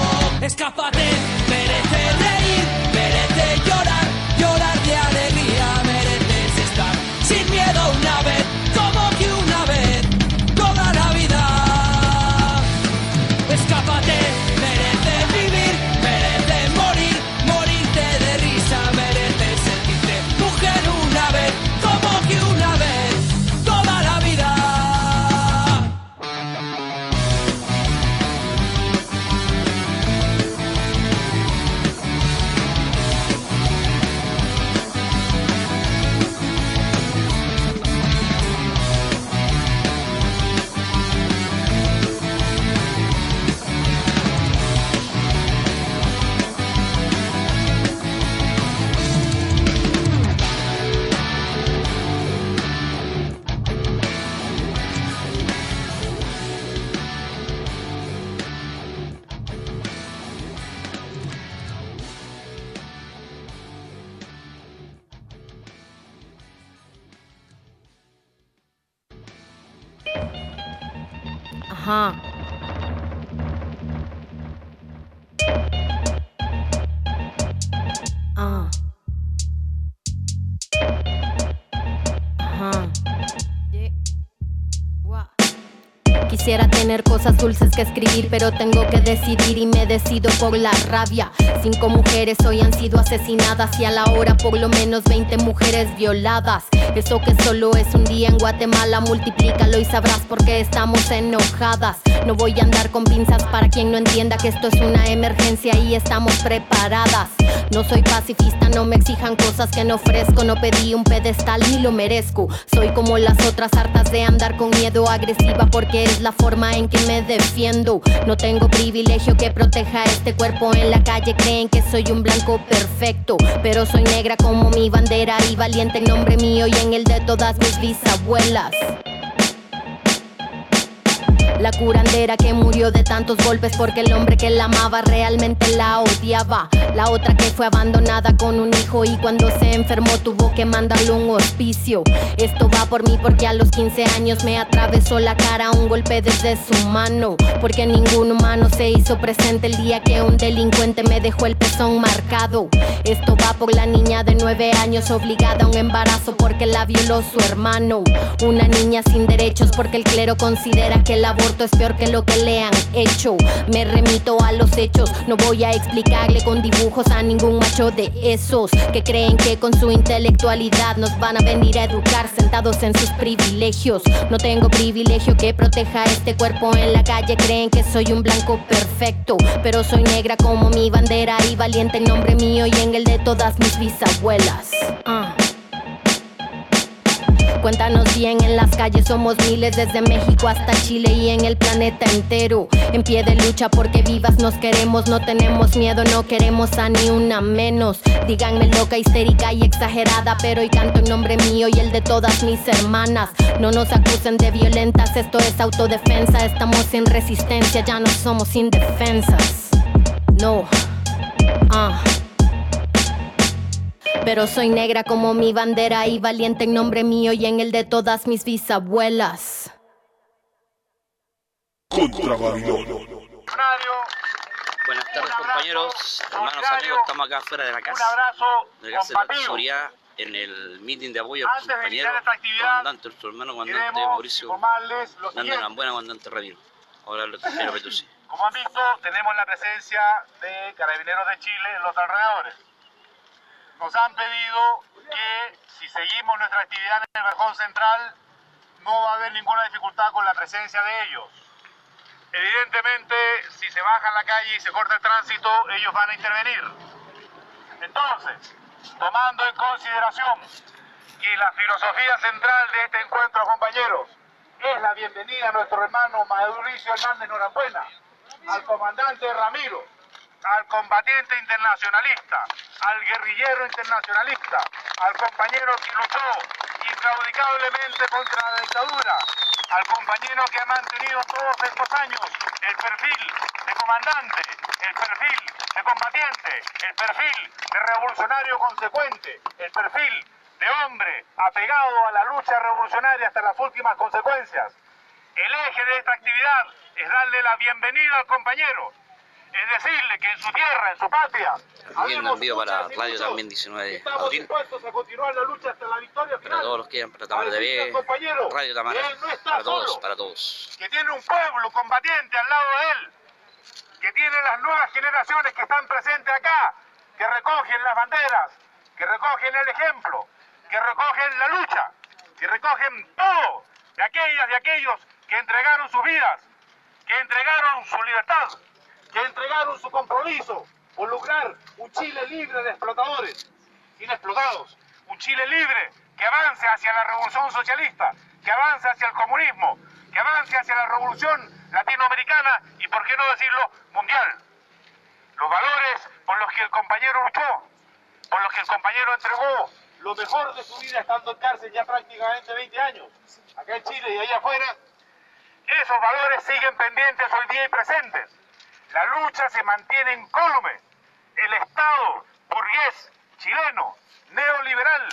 Escápate, merece reír, merece llorar, llorar de alegría, Ajá. Ah. Ajá. Quisiera tener cosas dulces que escribir, pero tengo que decidir y me decido por la rabia. Cinco mujeres hoy han sido asesinadas y a la hora por lo menos veinte mujeres violadas. Eso que solo es un día en Guatemala, multiplícalo y sabrás por qué estamos enojadas. No voy a andar con pinzas para quien no entienda que esto es una emergencia y estamos preparadas. No soy pacifista, no me exijan cosas que no ofrezco. No pedí un pedestal ni lo merezco. Soy como las otras, hartas de andar con miedo, agresiva porque es la forma en que me defiendo. No tengo privilegio que proteja este cuerpo. En la calle creen que soy un blanco perfecto, pero soy negra como mi bandera y valiente en nombre mío y en el de todas mis bisabuelas. La curandera que murió de tantos golpes porque el hombre que la amaba realmente la odiaba. La otra que fue abandonada con un hijo y cuando se enfermó tuvo que mandarle un hospicio. Esto va por mí porque a los quince años me atravesó la cara un golpe desde su mano. Porque ningún humano se hizo presente el día que un delincuente me dejó el pezón marcado. Esto va por la niña de nueve años obligada a un embarazo porque la violó su hermano. Una niña sin derechos porque el clero considera que el aborto es peor que lo que le han hecho. Me remito a los hechos, no voy a explicarle con dibujos a ningún macho de esos que creen que con su intelectualidad nos van a venir a educar sentados en sus privilegios. No tengo privilegio que proteja este cuerpo. En la calle creen que soy un blanco perfecto, pero soy negra como mi bandera y valiente en nombre mío y en el de todas mis bisabuelas. uh. Cuéntanos bien, en las calles somos miles, desde México hasta Chile y en el planeta entero. En pie de lucha porque vivas nos queremos, no tenemos miedo, no queremos a ni una menos. Díganme loca, histérica y exagerada, pero hoy canto en nombre mío y el de todas mis hermanas. No nos acusen de violentas, esto es autodefensa. Estamos en resistencia, ya no somos indefensas. No, ah uh. Pero soy negra como mi bandera y valiente en nombre mío y en el de todas mis bisabuelas. Contra Babilón. Buenas tardes, compañeros, hermanos, amigos. Estamos acá afuera de la casa de la cárcel de Soria en el meeting de apoyo al compañero comandante, nuestro hermano comandante Mauricio, dando una buena comandante Ramiro. Ahora el compañero Petrucci. Como han visto, tenemos la presencia de Carabineros de Chile en los alrededores. Nos han pedido que si seguimos nuestra actividad en el Balcón Central no va a haber ninguna dificultad con la presencia de ellos. Evidentemente, si se baja a la calle y se corta el tránsito, ellos van a intervenir. Entonces, tomando en consideración que la filosofía central de este encuentro, compañeros, es la bienvenida a nuestro hermano Mauricio Hernández Norambuena, al comandante Ramiro, al combatiente internacionalista, al guerrillero internacionalista, al compañero que luchó inclaudicablemente contra la dictadura, al compañero que ha mantenido todos estos años el perfil de comandante, el perfil de combatiente, el perfil de revolucionario consecuente, el perfil de hombre apegado a la lucha revolucionaria hasta las últimas consecuencias. El eje de esta actividad es darle la bienvenida al compañero. Es decirle que en su tierra, en su patria, aquí un envío para Radio también diecinueve de abril, a continuar la lucha hasta la victoria final. Para todos los que quieran, para Tamara T V, Radio Tamara, no para todos, solo, para todos. Que tiene un pueblo combatiente al lado de él, que tiene las nuevas generaciones que están presentes acá, que recogen las banderas, que recogen el ejemplo, que recogen la lucha, que recogen todo de aquellas y aquellos que entregaron sus vidas, que entregaron su libertad, que entregaron su compromiso por lograr un Chile libre de explotadores, inexplotados, un Chile libre que avance hacia la revolución socialista, que avance hacia el comunismo, que avance hacia la revolución latinoamericana y, por qué no decirlo, mundial. Los valores por los que el compañero luchó, por los que el compañero entregó lo mejor de su vida estando en cárcel ya prácticamente veinte años, acá en Chile y allá afuera, esos valores siguen pendientes hoy día y presentes. La lucha se mantiene incólume. El Estado burgués chileno, neoliberal,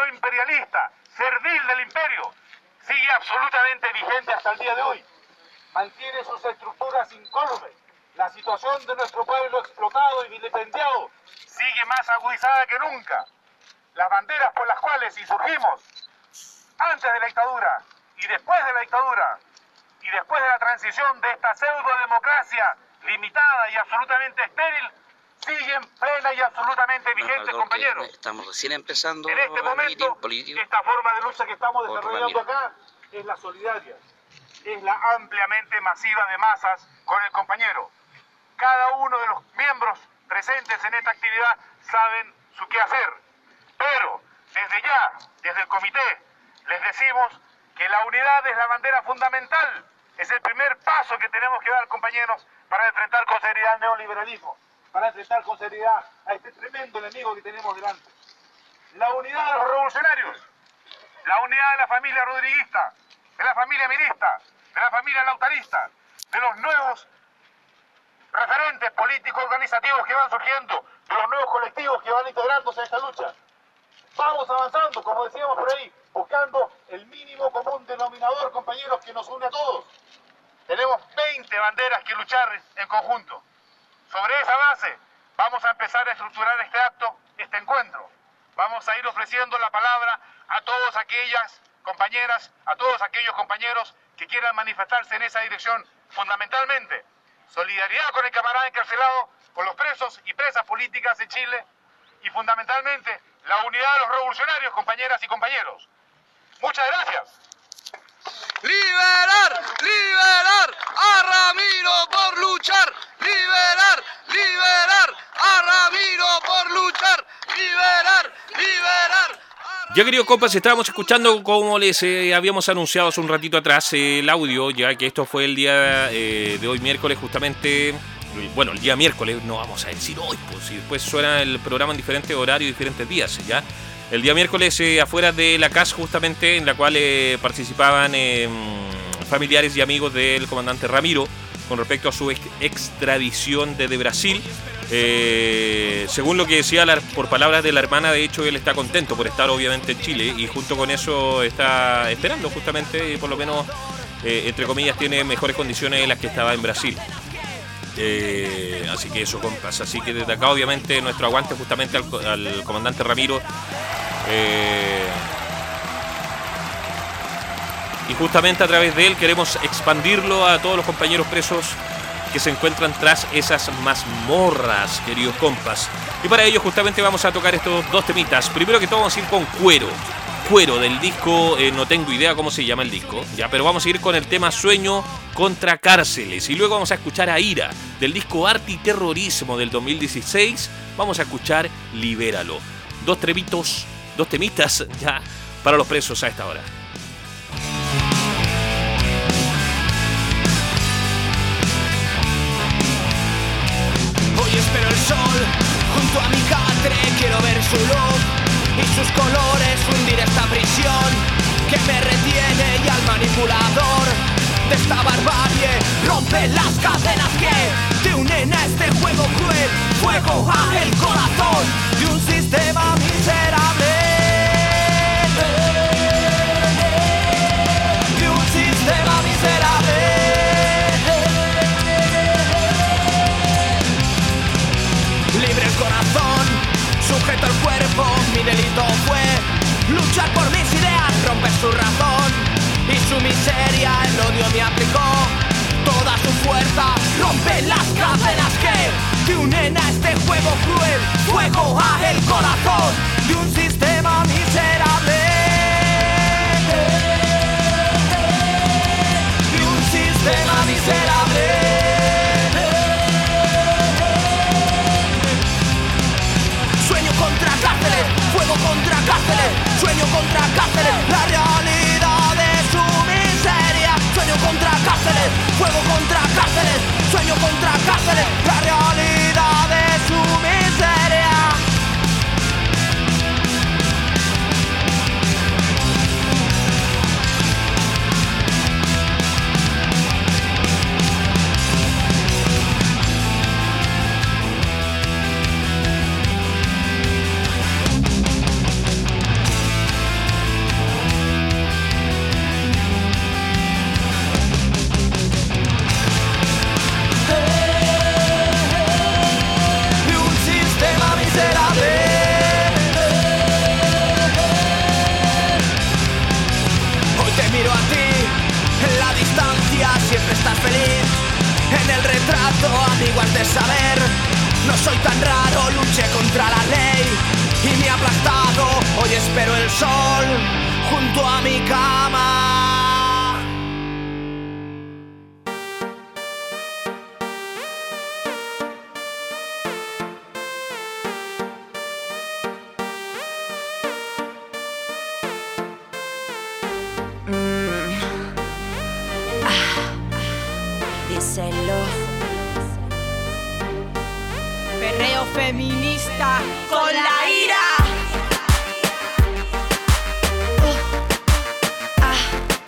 proimperialista, servil del imperio, sigue absolutamente vigente hasta el día de hoy. mantiene sus estructuras incólumes. La situación de nuestro pueblo explotado y vilipendiado sigue más agudizada que nunca. Las banderas por las cuales insurgimos antes de la dictadura y después de la dictadura y después de la transición de esta pseudo-democracia limitada y absolutamente estéril, siguen plena y absolutamente vigentes, compañeros. Estamos recién empezando en este momento, político. Esta forma de lucha que estamos desarrollando acá es la solidaria, es la ampliamente masiva de masas con el compañero. Cada uno de los miembros presentes en esta actividad saben su qué hacer, pero desde ya, desde el comité, les decimos que la unidad es la bandera fundamental, es el primer paso que tenemos que dar, compañeros, para enfrentar con seriedad el neoliberalismo, para enfrentar con seriedad a este tremendo enemigo que tenemos delante. La unidad de los revolucionarios, la unidad de la familia rodriguista, de la familia mirista, de la familia lautarista, de los nuevos referentes políticos organizativos que van surgiendo, de los nuevos colectivos que van integrándose a esta lucha. Vamos avanzando, como decíamos por ahí, buscando el mínimo común denominador, compañeros, que nos une a todos. Tenemos veinte banderas que luchar en conjunto. Sobre esa base vamos a empezar a estructurar este acto, este encuentro. Vamos a ir ofreciendo la palabra a todas aquellas compañeras, a todos aquellos compañeros que quieran manifestarse en esa dirección, fundamentalmente solidaridad con el camarada encarcelado, con los presos y presas políticas en Chile y fundamentalmente la unidad de los revolucionarios, compañeras y compañeros. Muchas gracias. Liberar, liberar a Ramiro por luchar, liberar, liberar a Ramiro por luchar, liberar, liberar. Ya, queridos compas, estábamos escuchando, como les eh, habíamos anunciado hace un ratito atrás, eh, el audio, ya que esto fue el día eh, de hoy miércoles, justamente, bueno, el día miércoles, no vamos a decir hoy, pues, y después suena el programa en diferentes horarios, diferentes días, ya. El día miércoles, eh, afuera de la casa, justamente, en la cual eh, participaban eh, familiares y amigos del comandante Ramiro con respecto a su ex extradición desde Brasil. Eh, según lo que decía la, por palabras de la hermana, de hecho él está contento por estar obviamente en Chile y junto con eso está esperando justamente, y por lo menos eh, entre comillas tiene mejores condiciones de las que estaba en Brasil. Eh, así que eso, compas, así que desde acá obviamente nuestro aguante justamente al, al comandante Ramiro, eh, y justamente a través de él queremos expandirlo a todos los compañeros presos que se encuentran tras esas mazmorras, queridos compas. Y para ello justamente vamos a tocar estos dos temitas. Primero que todo vamos a ir con Cuero. Cuero del disco, eh, no tengo idea cómo se llama el disco, ya, pero vamos a ir con el tema Sueño contra Cárceles. Y luego vamos a escuchar a Ira, del disco Arte y Terrorismo del dos mil dieciséis. Vamos a escuchar Libéralo. Dos tremitos, dos temitas ya para los presos a esta hora. Hoy espero el sol junto a mi catre, quiero ver su luz y sus colores, hundir esta prisión que me retiene y al manipulador de esta barbarie rompe las cadenas que te unen a este juego cruel, fuego a el corazón de un sistema miserable, de un sistema miserable. Libre el corazón, sujeto el cuerpo, mi delito fue luchar por mis ideas, romper su razón y su miseria, el odio me aplicó toda su fuerza, rompe las cadenas que te unen a este juego cruel, fuego a el corazón de un sistema miserable, de un sistema miserable. Contra cárceles, fuego contra cárceles, sueño contra cárceles, la realidad de su miseria. Sueño contra cárceles, fuego contra cárceles, sueño contra cárceles, la realidad de su miseria. maltrato, amigo, has de saber. No soy tan raro, luché contra la ley y me ha aplastado. Hoy espero el sol junto a mi cama. Perreo feminista con la ira. Uh, ah.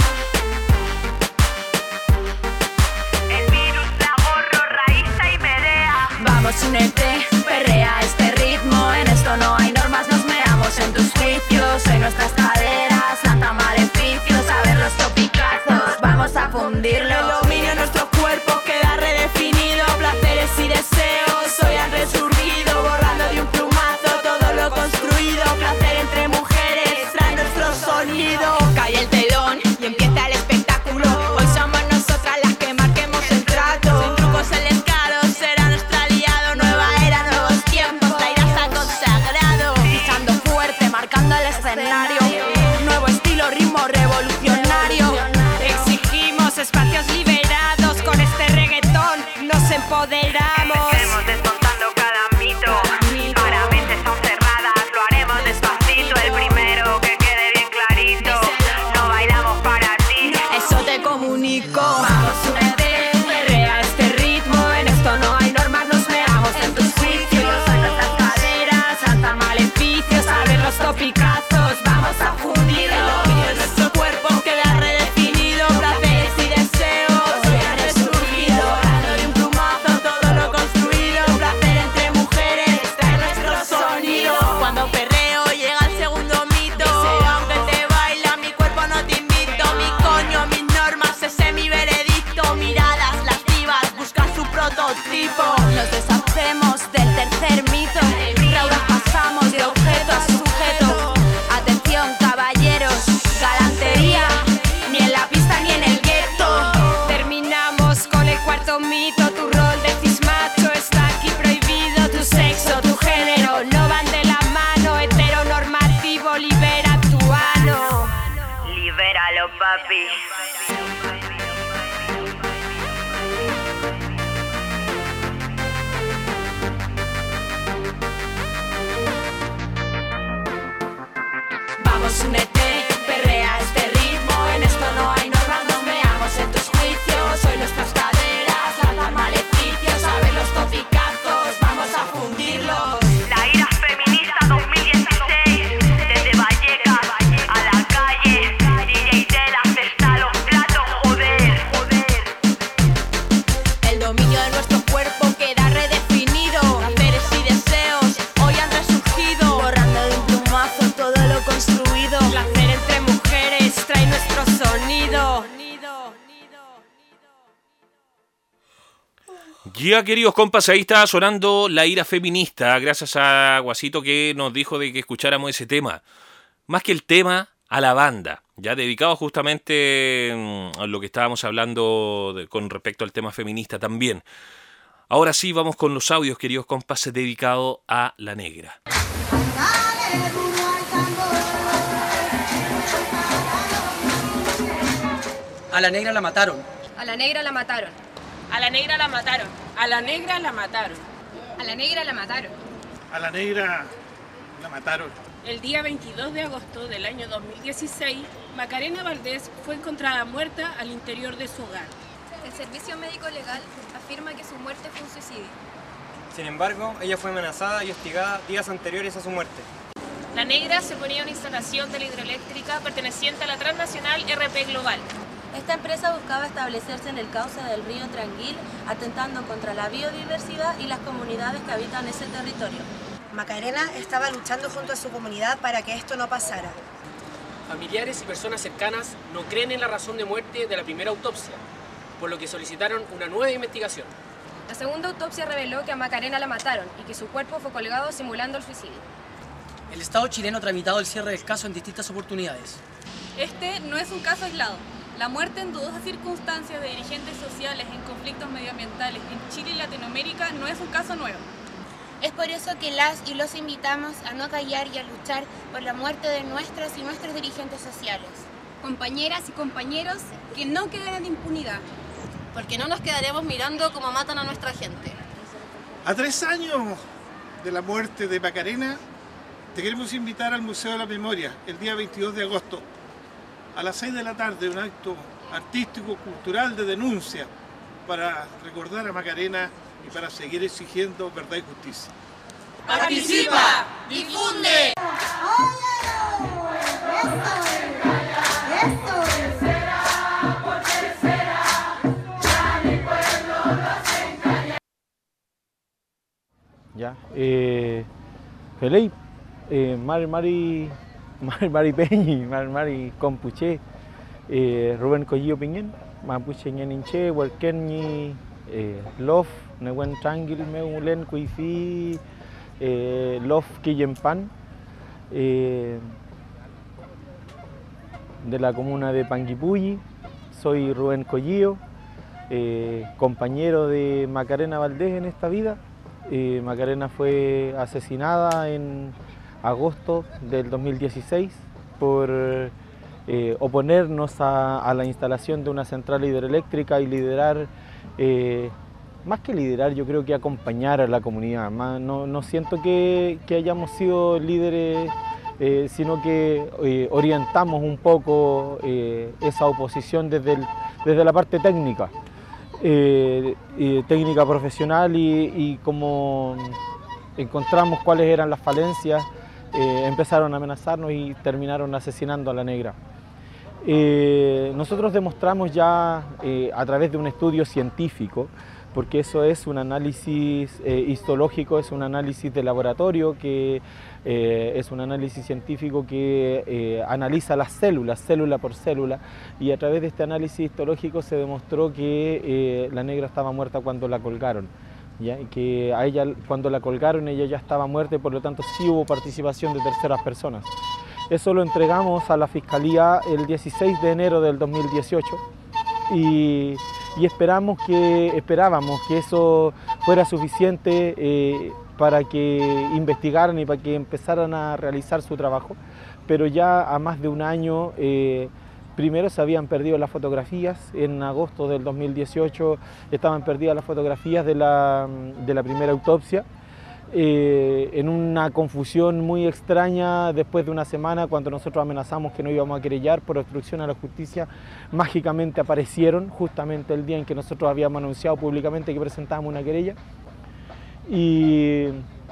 El virus la borro, raíza y medea. Vamos, únete, perrea este ritmo. En esto no hay normas, nos meamos en tus juicios. En nuestras caderas, lanza maleficios. A ver los topicazos, vamos a fundirlo. El dominio de nuestros cuerpos queda redefinido. Placeres y deseos hoy han resurgido, borrando de un plumazo todo lo construido. Placer entre mujeres, trae nuestro sonido. Cae el telón y empieza el espectáculo. Hoy somos nosotras las que marquemos el trato. Sin trucos el escalo será nuestro aliado. Nueva era, nuevos tiempos, la ira se ha consagrado. Pisando fuerte, marcando el escenario. Nuevo estilo, ritmo revolucionario. Exigimos espacios liberados. Con este reggaetón nos empoderamos. Empecemos desmontando cada mito. Para mentes son cerradas, lo haremos despacito. El primero que quede bien clarito. No bailamos para ti, eso te comunico. Vamos, únete, perrea este ritmo. En esto no hay normas, nos meamos en tus juicios. En nuestras caderas, hasta maleficios. A ver los topicazos, vamos a fundirlo. El dominio de nuestro cuerpo queda redefinido. Placeres y deseos hoy han resurgido, borrando de un plumazo todo lo construido. Placer entre mujeres, trae nuestro sonido. Cuando perreo llega el segundo mito. Aunque te baila mi cuerpo no te invito. Mi coño, mis normas, ese es mi veredicto. Miradas lascivas, busca su prototipo. Nos deshacemos del tercer mito. Raudas pasamos de objeto a sujeto. Atención, caballeros, galantería. Ni en la pista ni en el gueto. Terminamos con el cuarto mito. Tu rol de cismacho está aquí prohibido. Tu sexo, tu género no van de la mano. Heteronormativo, libera tu ano. Libéralo, papi. Vamos, únete, perrea este ritmo. En esto no hay normas, nos meamos en tus juicios. Hoy nuestras caderas lanzan maleficios. A ver los topicazos, vamos a fundirlos. La ira feminista dos mil dieciséis. Desde Vallecas a la calle. D J Telas está los platos, joder. El dominio de nuestro cuerpo queda redefinido. Placeres y deseos hoy han resurgido, Borrando de un plumazo todo lo construido. placer entre mujeres trae nuestro sonido. Ya, queridos compas, ahí está sonando La Ira Feminista, gracias a Guasito que nos dijo de que escucháramos ese tema. Más que el tema, a la banda, ya dedicado justamente mm, a lo que estábamos hablando de- con respecto al tema feminista también. Ahora sí, vamos con los audios, queridos compas, dedicado a La Negra. A la negra la mataron. A la negra la mataron. A la negra la mataron. A la negra la mataron. A la negra la mataron. A la negra la mataron. El día veintidós de agosto del año dos mil dieciséis, Macarena Valdés fue encontrada muerta al interior de su hogar. El servicio médico legal afirma que su muerte fue un suicidio. Sin embargo, ella fue amenazada y hostigada días anteriores a su muerte. La negra se ponía una instalación de la hidroeléctrica perteneciente a la transnacional R P Global. Esta empresa buscaba establecerse en el cauce del río Tranquil, atentando contra la biodiversidad y las comunidades que habitan ese territorio. Macarena estaba luchando junto a su comunidad para que esto no pasara. Familiares y personas cercanas no creen en la razón de muerte de la primera autopsia, por lo que solicitaron una nueva investigación. La segunda autopsia reveló que a Macarena la mataron y que su cuerpo fue colgado simulando el suicidio. El Estado chileno ha tramitado el cierre del caso en distintas oportunidades. Este no es un caso aislado. La muerte en dudosas circunstancias de dirigentes sociales en conflictos medioambientales en Chile y Latinoamérica no es un caso nuevo. Es por eso que las y los invitamos a no callar y a luchar por la muerte de nuestras y nuestros dirigentes sociales. Compañeras y compañeros, que no queden en impunidad. Porque no nos quedaremos mirando cómo matan a nuestra gente. A tres años de la muerte de Macarena, te queremos invitar al Museo de la Memoria el día veintidós de agosto a las seis de la tarde, un acto artístico, cultural de denuncia para recordar a Macarena y para seguir exigiendo verdad y justicia. ¡Participa! ¡Difunde! Ya, eh, feliz, eh, Mari Mari, Mari Mari Peñi, Mari Mari Compuche, eh, Rubén Collillo Piñén, Mapuche Ñaninche, Huarquenñi, eh, Lof, Nehuen Tranquil, Meulen, Cuifi, eh, Lof Quillempan, eh, de la comuna de Panguipulli. Soy Rubén Collillo, eh, compañero de Macarena Valdés en esta vida. Eh, Macarena fue asesinada en agosto del dos mil dieciséis por eh, oponernos a, a la instalación de una central hidroeléctrica y liderar, eh, más que liderar, yo creo que acompañar a la comunidad. Más, no, no siento que, que hayamos sido líderes, eh, sino que eh, orientamos un poco eh, esa oposición desde, el, desde la parte técnica. Eh, eh, técnica profesional y, y como encontramos cuáles eran las falencias, eh, empezaron a amenazarnos y terminaron asesinando a la negra. Eh, nosotros demostramos ya eh, a través de un estudio científico, porque eso es un análisis eh, histológico, es un análisis de laboratorio, que eh, es un análisis científico que eh, analiza las células, célula por célula, y a través de este análisis histológico se demostró que eh, la negra estaba muerta cuando la colgaron, ¿ya? Y que a ella, cuando la colgaron, ella ya estaba muerta y por lo tanto sí hubo participación de terceras personas. Eso lo entregamos a la Fiscalía el dieciséis de enero del dos mil dieciocho y y esperamos que, esperábamos que eso fuera suficiente eh, para que investigaran y para que empezaran a realizar su trabajo, pero ya a más de un año, eh, primero se habían perdido las fotografías, en agosto del dos mil dieciocho estaban perdidas las fotografías de la, de la primera autopsia, Eh, en una confusión muy extraña. Después de una semana, cuando nosotros amenazamos que no íbamos a querellar por obstrucción a la justicia, mágicamente aparecieron justamente el día en que nosotros habíamos anunciado públicamente que presentábamos una querella. Y,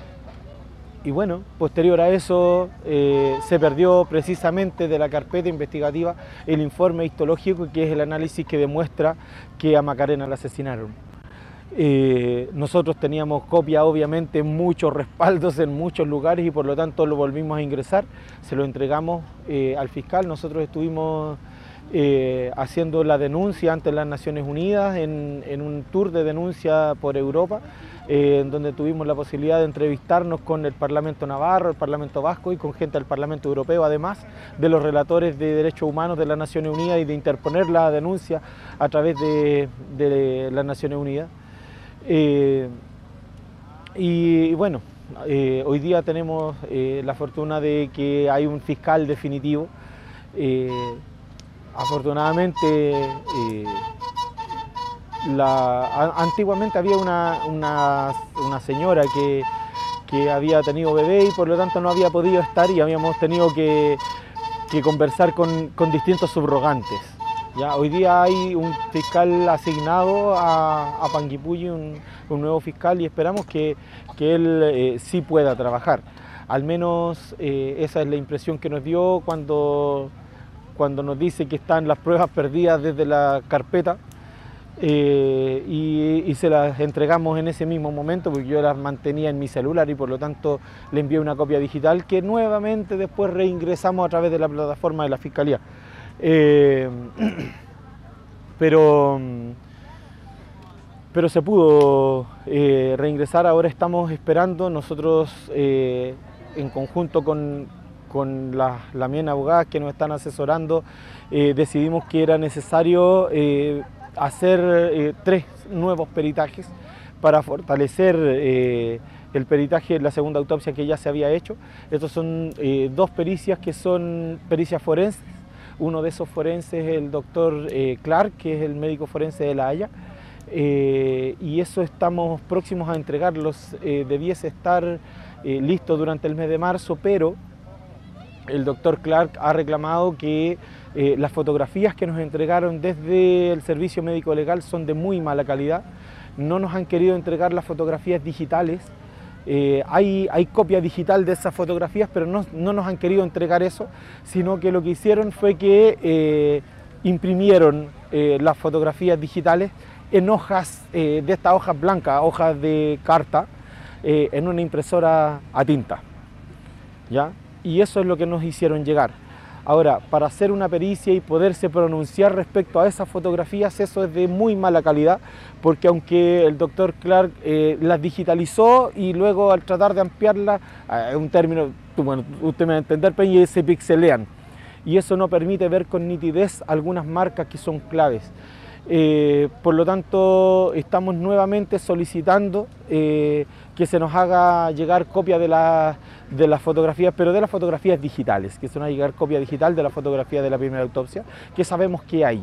y bueno, posterior a eso eh, se perdió precisamente de la carpeta investigativa el informe histológico, que es el análisis que demuestra que a Macarena la asesinaron. Eh, nosotros teníamos copia, obviamente, muchos respaldos en muchos lugares y por lo tanto lo volvimos a ingresar, se lo entregamos eh, al fiscal. Nosotros estuvimos eh, haciendo la denuncia ante las Naciones Unidas en, en un tour de denuncia por Europa, eh, en donde tuvimos la posibilidad de entrevistarnos con el Parlamento Navarro, el Parlamento Vasco y con gente del Parlamento Europeo, además de los relatores de derechos humanos de las Naciones Unidas, y de interponer la denuncia a través de, de las Naciones Unidas. Eh, y, y bueno, eh, hoy día tenemos eh, la fortuna de que hay un fiscal definitivo. Eh, afortunadamente, eh, la, a, antiguamente había una, una, una señora que, que había tenido bebé y por lo tanto no había podido estar, y habíamos tenido que, que conversar con, con distintos subrogantes. Ya, hoy día hay un fiscal asignado a, a Panguipulli, un, un nuevo fiscal, y esperamos que, que él eh, sí pueda trabajar. Al menos eh, esa es la impresión que nos dio cuando, cuando nos dice que están las pruebas perdidas desde la carpeta, eh, y, y se las entregamos en ese mismo momento, porque yo las mantenía en mi celular y por lo tanto le envié una copia digital que nuevamente después reingresamos a través de la plataforma de la Fiscalía. Eh, pero, pero se pudo eh, reingresar. Ahora estamos esperando nosotros eh, en conjunto con, con las la mien abogadas que nos están asesorando, eh, decidimos que era necesario eh, hacer eh, tres nuevos peritajes para fortalecer eh, el peritaje, la segunda autopsia que ya se había hecho. Estos son eh, dos pericias que son pericias forenses. Uno de esos forenses es el doctor eh, Clark, que es el médico forense de La Haya, eh, y eso estamos próximos a entregarlos. Eh, debiese estar eh, listo durante el mes de marzo, pero el doctor Clark ha reclamado que eh, las fotografías que nos entregaron desde el servicio médico legal son de muy mala calidad. No nos han querido entregar las fotografías digitales. Eh, hay, hay copia digital de esas fotografías, pero no, no nos han querido entregar eso, sino que lo que hicieron fue que eh, imprimieron eh, las fotografías digitales en hojas, eh, de estas hojas blancas, hojas de carta, eh, en una impresora a tinta, ¿ya? Y eso es lo que nos hicieron llegar. Ahora, para hacer una pericia y poderse pronunciar respecto a esas fotografías, eso es de muy mala calidad, porque aunque el doctor Clark eh, las digitalizó y luego al tratar de ampliarlas, es eh, un término, bueno, usted me va a entender, pero se pixelean. Y eso no permite ver con nitidez algunas marcas que son claves. Eh, por lo tanto, estamos nuevamente solicitando eh, que se nos haga llegar copia de, la, de las fotografías, pero de las fotografías digitales, que se nos haga llegar copia digital de la fotografía de la primera autopsia, que sabemos que hay.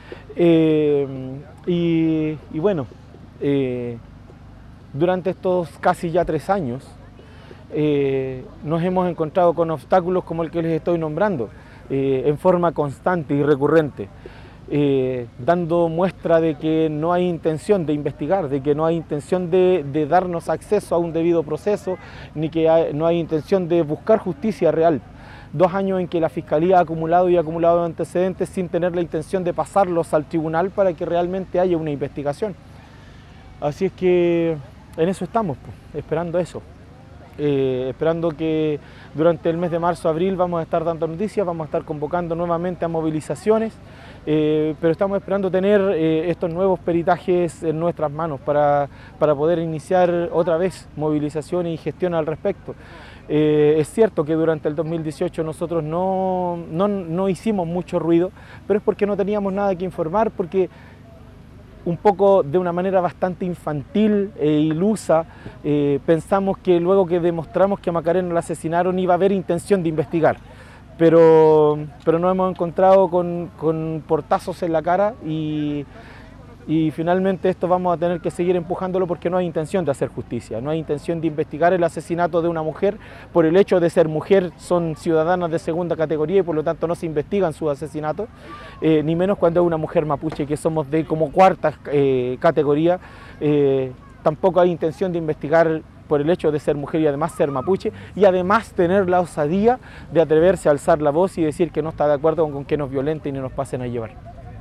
Eh, y, y bueno, eh, durante estos casi ya tres años eh, nos hemos encontrado con obstáculos como el que les estoy nombrando, eh, en forma constante y recurrente. Eh, dando muestra de que no hay intención de investigar, de que no hay intención de, de darnos acceso a un debido proceso, ni que hay, no hay intención de buscar justicia real. Dos años en que la Fiscalía ha acumulado y acumulado antecedentes sin tener la intención de pasarlos al tribunal para que realmente haya una investigación. Así es que en eso estamos, pues, esperando eso. Eh, esperando que durante el mes de marzo-abril vamos a estar dando noticias, vamos a estar convocando nuevamente a movilizaciones, eh, pero estamos esperando tener eh, estos nuevos peritajes en nuestras manos para, para poder iniciar otra vez movilizaciones y gestión al respecto. Eh, es cierto que durante el dos mil dieciocho nosotros no, no, no hicimos mucho ruido, pero es porque no teníamos nada que informar, porque un poco de una manera bastante infantil e ilusa, eh, pensamos que luego que demostramos que a Macarena la asesinaron iba a haber intención de investigar, pero, pero nos hemos encontrado con, con portazos en la cara y, y finalmente esto vamos a tener que seguir empujándolo porque no hay intención de hacer justicia, no hay intención de investigar el asesinato de una mujer. Por el hecho de ser mujer son ciudadanas de segunda categoría y por lo tanto no se investigan sus asesinatos, eh, ni menos cuando es una mujer mapuche, que somos de como cuarta eh, categoría. Eh, tampoco hay intención de investigar por el hecho de ser mujer y además ser mapuche, y además tener la osadía de atreverse a alzar la voz y decir que no está de acuerdo con que nos violenten y nos pasen a llevar.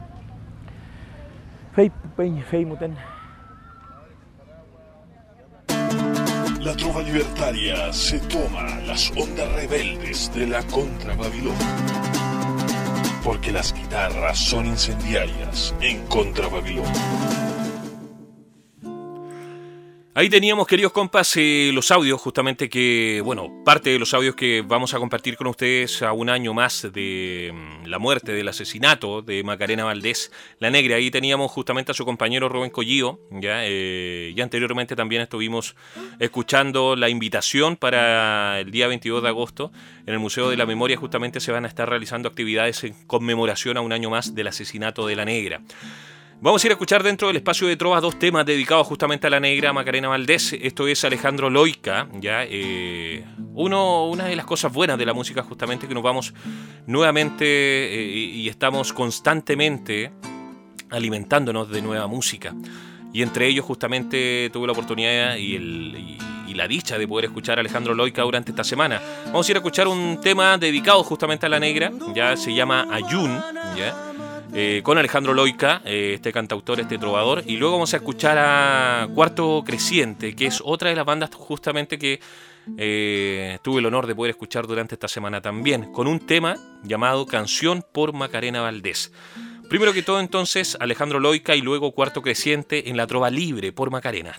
La trova libertaria se toma las ondas rebeldes de la contra Babilonia, porque las guitarras son incendiarias en contra Babilonia. Ahí teníamos, queridos compas, eh, los audios, justamente que, bueno, parte de los audios que vamos a compartir con ustedes a un año más de um, la muerte, del asesinato de Macarena Valdés, la Negra. Ahí teníamos justamente a su compañero Rubén Collío, ya, eh, y anteriormente también estuvimos escuchando la invitación para el día veintidós de agosto. En el Museo de la Memoria justamente se van a estar realizando actividades en conmemoración a un año más del asesinato de la Negra. Vamos a ir a escuchar dentro del espacio de Trovas dos temas dedicados justamente a la Negra, Macarena Valdés. Esto es Alejandro Loica, ya eh, uno, una de las cosas buenas de la música justamente que nos vamos nuevamente eh, y estamos constantemente alimentándonos de nueva música. Y entre ellos justamente tuve la oportunidad y, el, y, y la dicha de poder escuchar a Alejandro Loica durante esta semana. Vamos a ir a escuchar un tema dedicado justamente a la Negra, ya se llama Ayun, ya. Eh, con Alejandro Loica, eh, este cantautor, este trovador, y luego vamos a escuchar a Cuarto Creciente, que es otra de las bandas justamente que eh, tuve el honor de poder escuchar durante esta semana también, con un tema llamado Canción por Macarena Valdés. Primero que todo entonces Alejandro Loica y luego Cuarto Creciente en la Trova Libre por Macarena.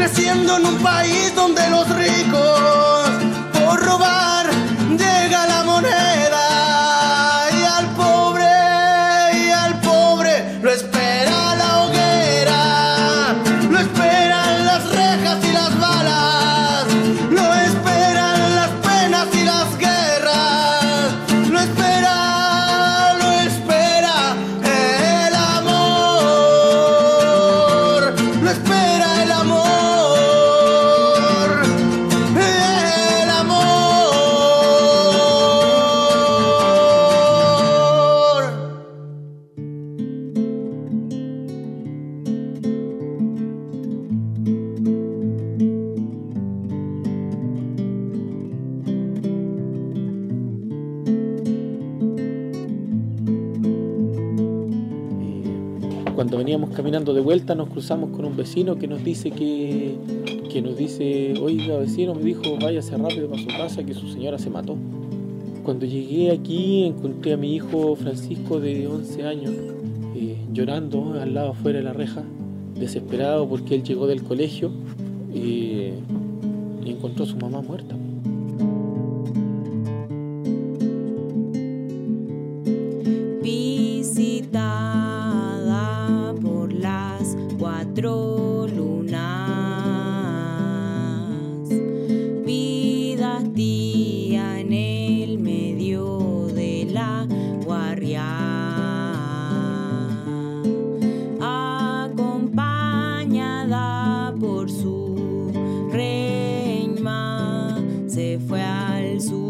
creciendo en un país donde los ricos por robar llega la moneda y al pobre, y al pobre lo espera la hoguera, lo esperan las rejas y las balas, lo esperan las penas y las guerras, lo espera, lo espera el amor, lo espera el amor. Cuando veníamos caminando de vuelta nos cruzamos con un vecino que nos dice que, que nos dice, oiga vecino, me dijo, váyase rápido para su casa que su señora se mató. Cuando llegué aquí encontré a mi hijo Francisco de once años eh, llorando al lado afuera de la reja, desesperado porque él llegó del colegio eh, y encontró a su mamá muerta. Visitada por las cuatro lunas, vida tía en el medio de la guardia, acompañada por su reina, se fue al sur.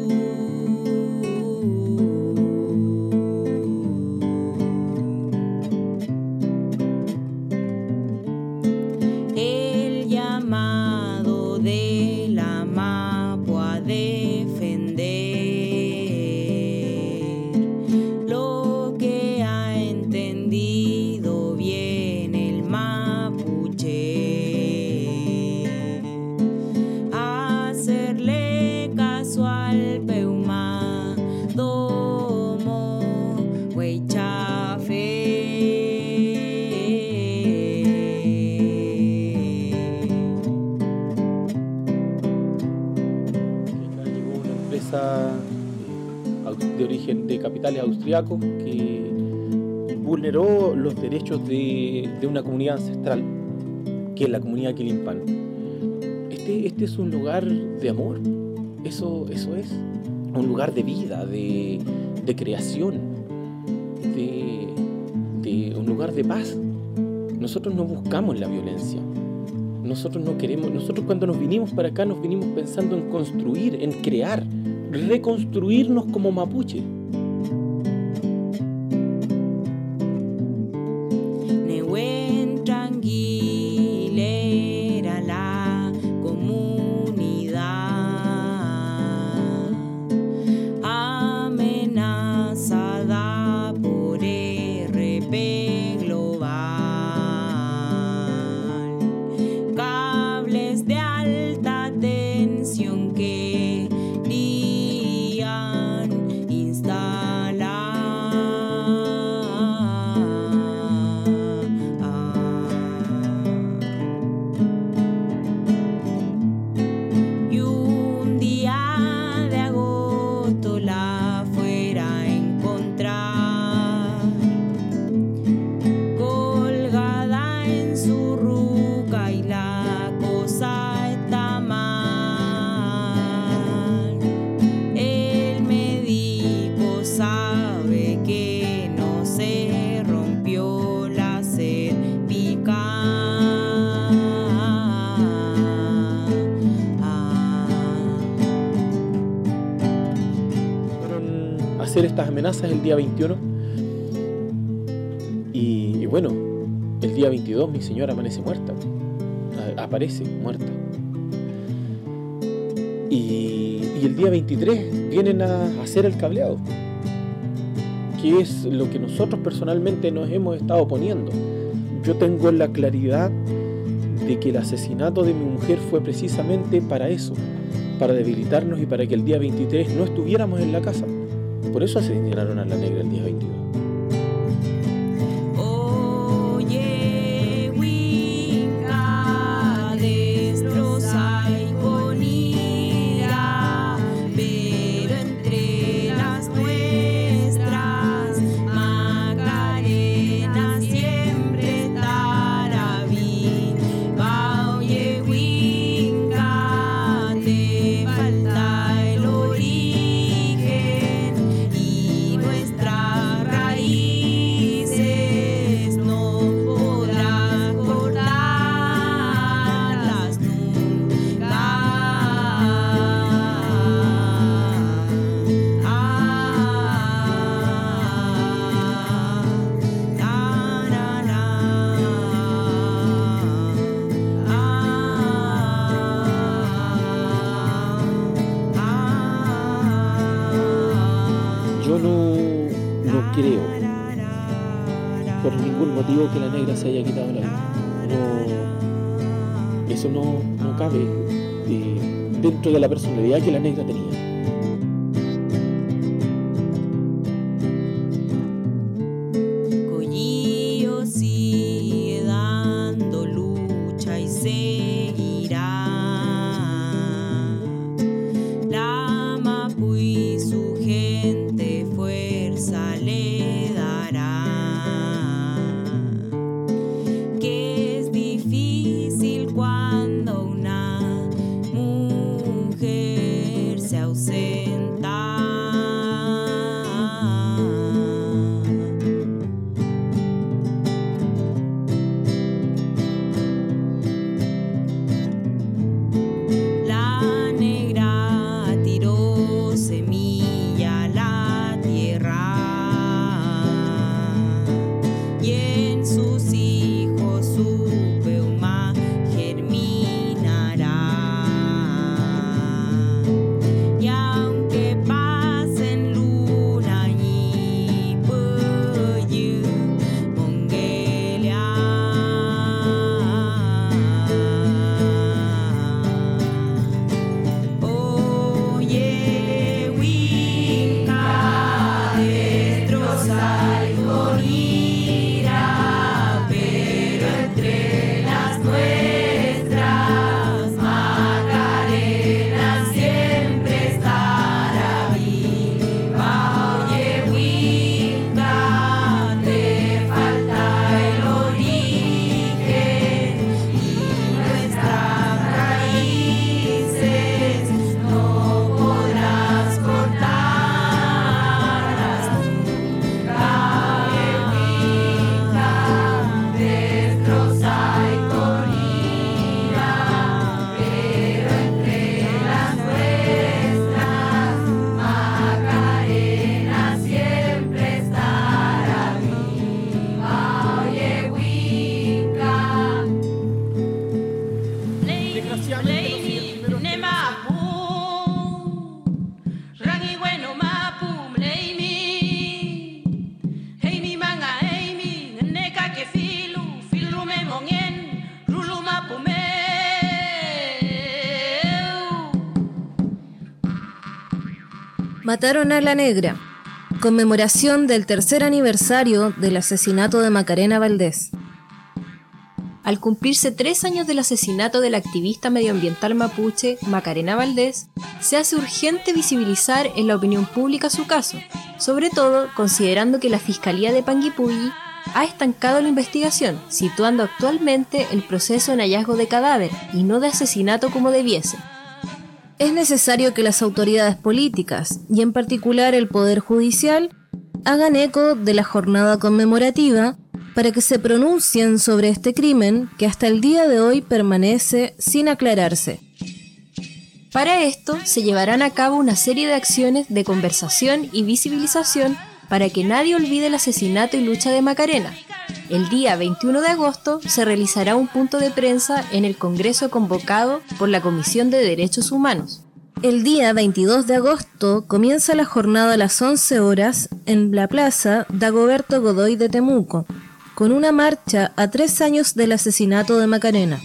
El llamado de la Mapua a defender lo que ha entendido bien el mapuche, hacerle caso al peuma domo huaychafe. De origen de capitales austriacos que vulneró los derechos de, de una comunidad ancestral, que es la comunidad Quilimpan. Este, este es un lugar de amor, eso, eso es, un lugar de vida, de, de creación, de, de un lugar de paz. Nosotros no buscamos la violencia. Nosotros no queremos, nosotros cuando nos vinimos para acá nos vinimos pensando en construir, en crear, reconstruirnos como mapuche. Nehuen tranquilera la comunidad, amenazada por R P global, cables de alta tensión que hacer estas amenazas el día veintiuno y, y bueno, el día veintidós mi señora amanece muerta, aparece muerta y, y el día veintitrés vienen a hacer el cableado, que es lo que nosotros personalmente nos hemos estado oponiendo. Yo tengo la claridad de que el asesinato de mi mujer fue precisamente para eso, para debilitarnos y para que el día veintitrés no estuviéramos en la casa. Por eso asesinaron a la negra el día veintidós. Oye, Winca de motivo que la negra se haya quitado la vida. No, eso no, no cabe eh, dentro de la personalidad que la negra tenía. Collillo sigue dando lucha y seguirá. La Mapu y su gente fuerza le dará. Que es difícil cuando una mujer se ausenta. La negra tiró semilla a la tierra y en sus hijos su peuma germinará. Y aunque pasen luna y puyu mongelia, oye Winca, destroza y morirá, pero entre las nuestras Macarena siempre estará viva. Oye Winca, te falta el origen y nuestras raíces no podrás cortarlas nunca. Oye Winca, destroza y morirá, pero entre las nuestras Macarena siempre estará viva. Oye Winca. Mataron a la negra. Conmemoración del tercer aniversario del asesinato de Macarena Valdés. Al cumplirse tres años del asesinato de la activista medioambiental mapuche Macarena Valdés, se hace urgente visibilizar en la opinión pública su caso, sobre todo considerando que la Fiscalía de Panguipulli ha estancado la investigación, situando actualmente el proceso en hallazgo de cadáver y no de asesinato como debiese. Es necesario que las autoridades políticas, y en particular el Poder Judicial, hagan eco de la jornada conmemorativa para que se pronuncien sobre este crimen que hasta el día de hoy permanece sin aclararse. Para esto se llevarán a cabo una serie de acciones de conversación y visibilización para que nadie olvide el asesinato y lucha de Macarena. El día veintiuno de agosto se realizará un punto de prensa en el Congreso convocado por la Comisión de Derechos Humanos. El día veintidós de agosto comienza la jornada a las once horas en la plaza Dagoberto Godoy de Temuco, con una marcha a tres años del asesinato de Macarena.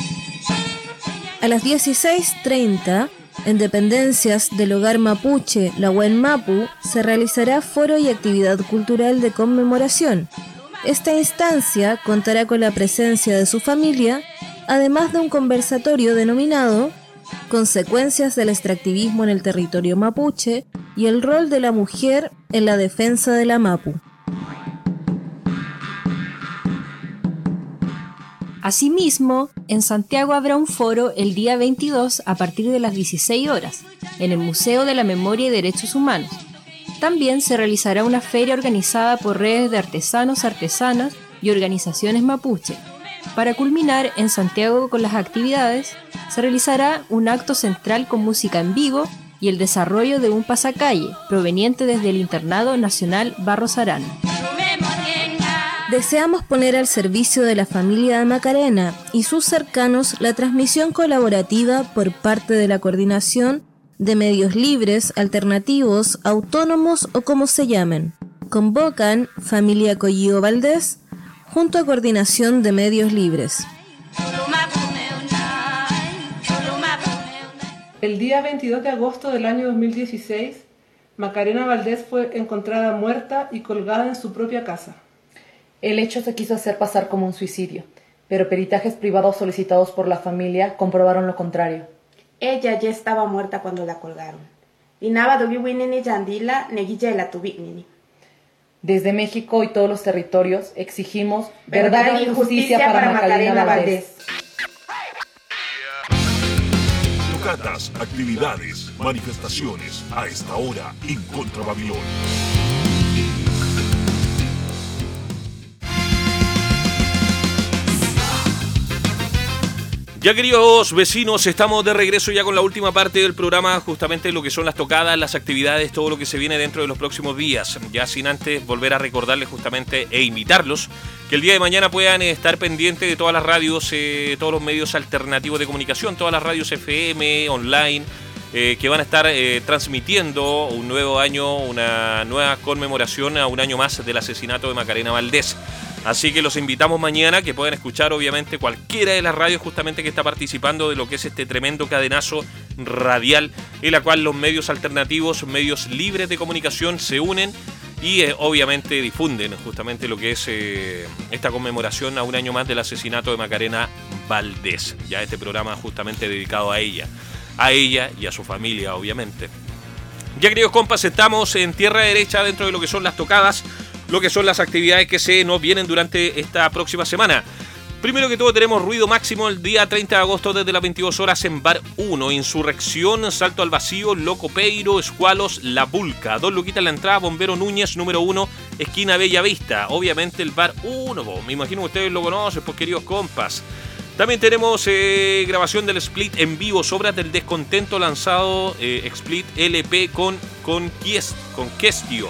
A las dieciséis treinta, en dependencias del Hogar Mapuche La Buen Mapu, se realizará foro y actividad cultural de conmemoración. Esta instancia contará con la presencia de su familia, además de un conversatorio denominado Consecuencias del extractivismo en el territorio mapuche y el rol de la mujer en la defensa de la Mapu. Asimismo, en Santiago habrá un foro el día veintidós a partir de las dieciséis horas, en el Museo de la Memoria y Derechos Humanos. También se realizará una feria organizada por redes de artesanos, artesanas y organizaciones mapuche. Para culminar en Santiago con las actividades, se realizará un acto central con música en vivo y el desarrollo de un pasacalle proveniente desde el Internado Nacional Barros Arana. Deseamos poner al servicio de la familia de Macarena y sus cercanos la transmisión colaborativa por parte de la Coordinación de Medios Libres, Alternativos, Autónomos o como se llamen. Convocan Familia Collillo Valdés, junto a Coordinación de Medios Libres. El día veintidós de agosto del año dos mil dieciséis, Macarena Valdés fue encontrada muerta y colgada en su propia casa. El hecho se quiso hacer pasar como un suicidio, pero peritajes privados solicitados por la familia comprobaron lo contrario. Ella ya estaba muerta cuando la colgaron. Desde México y todos los territorios exigimos verdad y justicia para, para Macarena Valdés. Tocatas, actividades, manifestaciones a esta hora en Contra Babilón. Ya, queridos vecinos, estamos de regreso ya con la última parte del programa, justamente lo que son las tocadas, las actividades, todo lo que se viene dentro de los próximos días. Ya sin antes volver a recordarles justamente e invitarlos que el día de mañana puedan estar pendientes de todas las radios, eh, todos los medios alternativos de comunicación, todas las radios F M, online, eh, que van a estar eh, transmitiendo un nuevo año, una nueva conmemoración a un año más del asesinato de Macarena Valdés. Así que los invitamos mañana que puedan escuchar obviamente cualquiera de las radios justamente que está participando de lo que es este tremendo cadenazo radial en la cual los medios alternativos, medios libres de comunicación se unen y eh, obviamente difunden justamente lo que es eh, esta conmemoración a un año más del asesinato de Macarena Valdés. Ya este programa justamente dedicado a ella, a ella y a su familia obviamente. Ya, queridos compas, estamos en tierra derecha dentro de lo que son las tocadas, lo que son las actividades que se nos vienen durante esta próxima semana. Primero que todo tenemos ruido máximo el día treinta de agosto desde las veintidós horas en Bar uno, Insurrección, Salto al Vacío, Loco Peiro, Escualos, La Vulca. Dos luquitas en la entrada, Bombero Núñez, número uno, esquina Bella Vista. Obviamente el Bar uno, me imagino que ustedes lo conocen, pues, queridos compas. También tenemos eh, grabación del split en vivo, Sobras del Descontento, lanzado eh, split L P con, con, Kies, con Questio.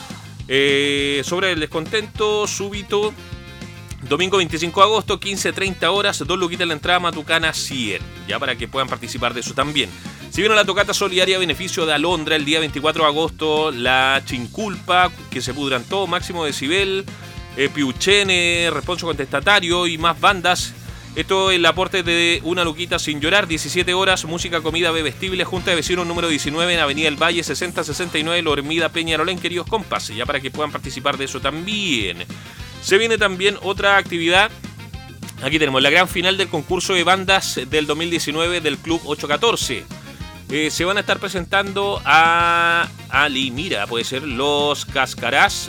Eh, sobre el descontento súbito, domingo veinticinco de agosto, quince treinta horas, dos luquitas en la entrada, Matucana cien, ya para que puedan participar de eso también. Si viene la tocata solidaria a beneficio de Alondra el día veinticuatro de agosto, la Chinculpa, que se pudran todo, Máximo Decibel, eh, Piuchene, Responso Contestatario y más bandas. Esto es el aporte de Una Luquita Sin Llorar, diecisiete horas, música, comida, bebestible, Junta de Vecinos número diecinueve en Avenida El Valle, sesenta sesenta y nueve, Lormida, Peñarolén, queridos compas, ya para que puedan participar de eso también. Se viene también otra actividad, aquí tenemos la gran final del concurso de bandas del dos mil diecinueve del Club ocho catorce. Eh, se van a estar presentando a Ali, mira, puede ser Los Cascarás,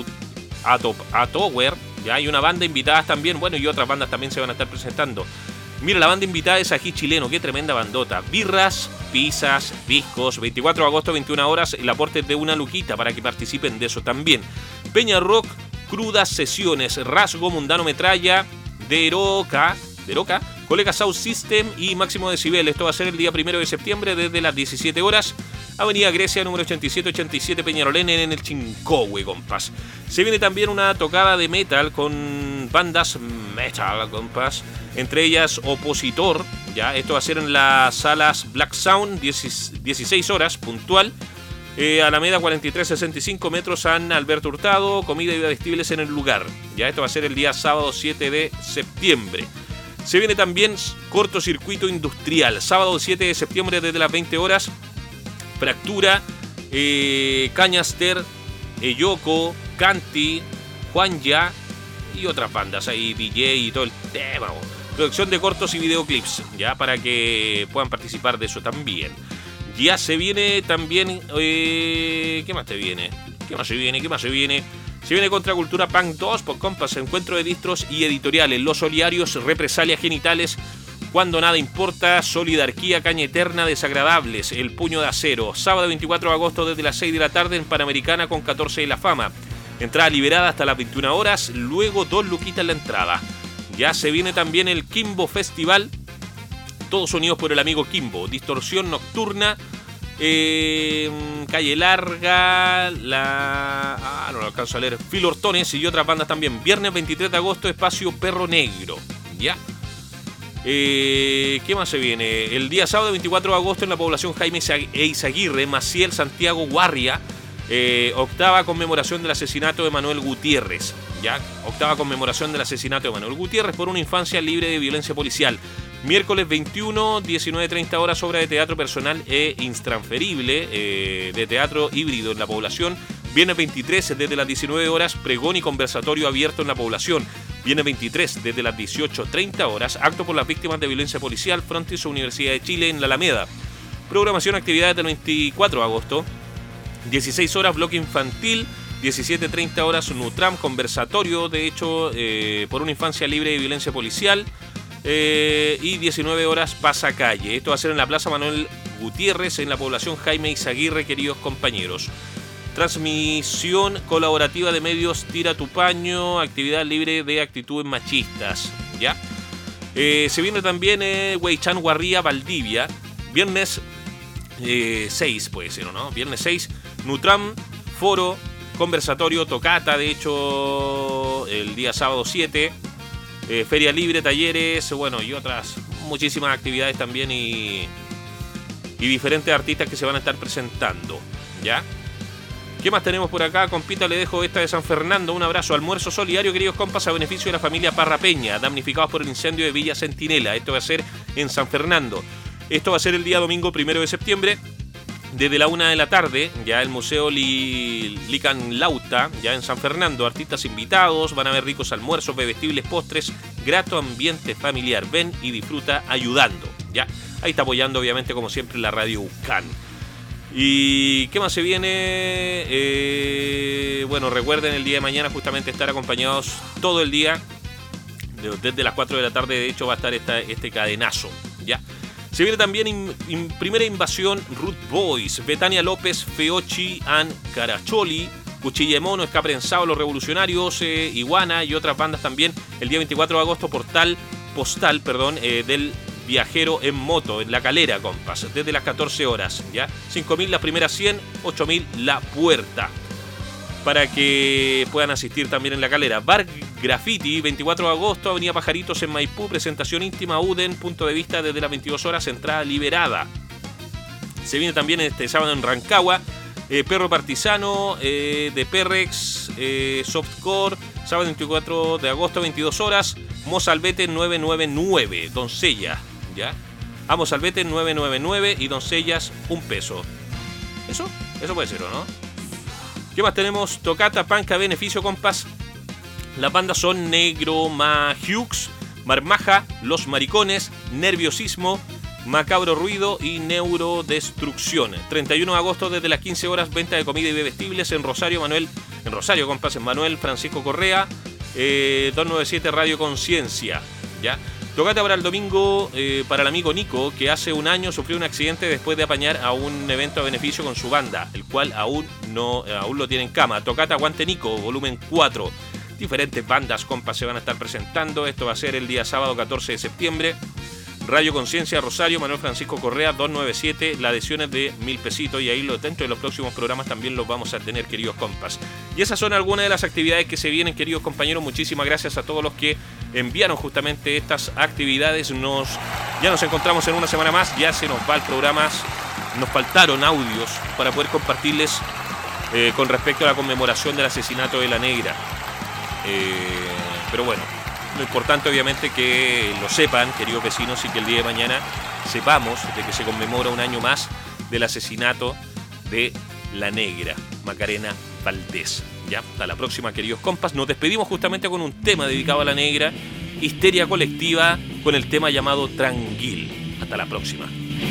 a Tower. Ya hay una banda invitada también, bueno, y otras bandas también se van a estar presentando. Mira, la banda invitada es Ají Chileno, qué tremenda bandota. Birras, pizzas, discos, veinticuatro de agosto, veintiuna horas, el aporte de Una Luquita para que participen de eso también. Peña Rock, Crudas Sesiones, Rasgo Mundano Metralla, Deroca, Deroca, Colega Sound System y Máximo Decibel. Esto va a ser el día primero de septiembre desde las diecisiete horas. Avenida Grecia, número ochenta y siete ochenta y siete, Peñarolén, en el Chincohue, compas. Se viene también una tocada de metal con bandas metal, compas. Entre ellas Opositor, ya. Esto va a ser en las salas Black Sound, dieciséis horas, puntual. Eh, Alameda cuarenta y tres sesenta y cinco, metro San Alberto Hurtado. Comida y vestibles en el lugar. Ya, esto va a ser el día sábado siete de septiembre. Se viene también Cortocircuito Industrial, sábado siete de septiembre desde las veinte horas. Fractura, eh, Cañaster, Eyoko, Canti, Juanja y otras bandas ahí, D J y todo el tema. Producción de cortos y videoclips, ya, para que puedan participar de eso también. Ya se viene también, eh, ¿qué más te viene? ¿Qué más se viene? ¿Qué más se viene? Se viene Contracultura Punk dos, por compas, encuentro de distros y editoriales, Los Soliarios, Represalias Genitales, Cuando Nada Importa, Solidarquía, Caña Eterna, Desagradables, El Puño de Acero. Sábado veinticuatro de agosto desde las seis de la tarde en Panamericana con catorce de la Fama. Entrada liberada hasta las veintiuna horas, luego dos luquitas en la entrada. Ya se viene también el Kimbo Festival, todos unidos por el amigo Kimbo. Distorsión Nocturna, eh, Calle Larga, la... Ah, no lo alcanzo a leer. Filortones y otras bandas también. Viernes veintitrés de agosto, Espacio Perro Negro. Ya. Eh, ¿Qué más se viene? El día sábado veinticuatro de agosto en la población Jaime Eizaguirre, Maciel, Santiago, Guarria, eh, octava conmemoración del asesinato de Manuel Gutiérrez. ya, octava conmemoración del asesinato de Manuel Gutiérrez por una infancia libre de violencia policial. Miércoles veintiuno, diecinueve treinta horas, obra de teatro personal e intransferible eh, de teatro híbrido en la población. Viernes veintitrés, desde las diecinueve horas, pregón y conversatorio abierto en la población. Viernes veintitrés, desde las dieciocho treinta horas, acto por las víctimas de violencia policial, Frontis Universidad de Chile en la Alameda. Programación, actividades del veinticuatro de agosto. dieciséis horas, bloque infantil. diecisiete treinta horas, Nutram, conversatorio, de hecho, eh, por una infancia libre de violencia policial. Eh, y diecinueve horas, pasacalle. Esto va a ser en la Plaza Manuel Gutiérrez, en la población Jaime Izaguirre, queridos compañeros. Transmisión colaborativa de medios Tira tu Paño, actividad libre de actitudes machistas. ¿Ya? Eh, se viene también eh, Huaychán Guarría, Valdivia. Viernes eh, seis, puede ser, ¿o no? Viernes seis, Nutram, foro, conversatorio, tocata, de hecho, el día sábado siete. Eh, feria libre, talleres, bueno, y otras muchísimas actividades también y, y diferentes artistas que se van a estar presentando. ¿Ya? ¿Qué más tenemos por acá? Compita, le dejo esta de San Fernando. Un abrazo. Almuerzo solidario, queridos compas, a beneficio de la familia Parra Peña, damnificados por el incendio de Villa Centinela. Esto va a ser en San Fernando. Esto va a ser el día domingo primero de septiembre, desde la una de la tarde, ya el Museo Li, Lican Lauta, ya en San Fernando. Artistas invitados, van a haber ricos almuerzos, bebestibles, postres, grato ambiente familiar. Ven y disfruta ayudando, ya. Ahí está apoyando, obviamente, como siempre, la Radio UCAN. ¿Y qué más se viene? Eh, bueno, recuerden el día de mañana justamente estar acompañados todo el día. Desde las cuatro de la tarde, de hecho, va a estar esta, este cadenazo, ya. Se viene también in, in, primera invasión Root Boys, Betania López, Feochi and Caracholi, Cuchilla de Mono, Esca Prensado, Los Revolucionarios, eh, Iguana y otras bandas también. El día veinticuatro de agosto, portal postal, perdón, eh, del Viajero en Moto, en La Calera, compas, desde las catorce horas, ¿ya? cinco mil las primeras cien, ocho mil la puerta, para que puedan asistir también en La Calera. Bar Graffiti, veinticuatro de agosto, Avenida Pajaritos en Maipú, presentación íntima Uden, punto de vista desde las veintidós horas, entrada liberada. Se viene también este sábado en Rancagua, eh, Perro Partisano, eh, de Perrex, eh, Softcore, sábado veinticuatro de agosto, veintidós horas, Mozalbete nueve nueve nueve, Doncella, ¿ya? A Mozalbete nueve nueve nueve y Doncellas un peso. ¿Eso? Eso puede ser, ¿o no? ¿Qué más tenemos? Tocata, Panca, beneficio, compas. Las bandas son Negro Majux, Marmaja, Los Maricones, Nerviosismo, Macabro Ruido y Neurodestrucción. treinta y uno de agosto, desde las quince horas, venta de comida y bebestibles en Rosario, Manuel, en Rosario, compas, en Manuel Francisco Correa, eh, doscientos noventa y siete Radio Conciencia, ¿ya? Tocata para el domingo, eh, para el amigo Nico, que hace un año sufrió un accidente después de apañar a un evento a beneficio con su banda, el cual aún no eh, aún lo tiene en cama. Tocata Aguante Nico, volumen cuatro. Diferentes bandas, compas, se van a estar presentando. Esto va a ser el día sábado catorce de septiembre. Radio Conciencia, Rosario, Manuel Francisco Correa, doscientos noventa y siete. La adhesión es de mil pesitos y ahí lo, dentro de los próximos programas también los vamos a tener, queridos compas. Y esas son algunas de las actividades que se vienen, queridos compañeros. Muchísimas gracias a todos los que enviaron justamente estas actividades. Nos, ya nos encontramos en una semana más. Ya se nos va el programa. Nos faltaron audios para poder compartirles eh, con respecto a la conmemoración del asesinato de La Negra. Eh, pero bueno, lo importante obviamente que lo sepan, queridos vecinos, y que el día de mañana sepamos de que se conmemora un año más del asesinato de La Negra, Macarena Valdés. Ya, hasta la próxima, queridos compas. Nos despedimos justamente con un tema dedicado a La Negra, Histeria Colectiva, con el tema llamado Tranquil. Hasta la próxima.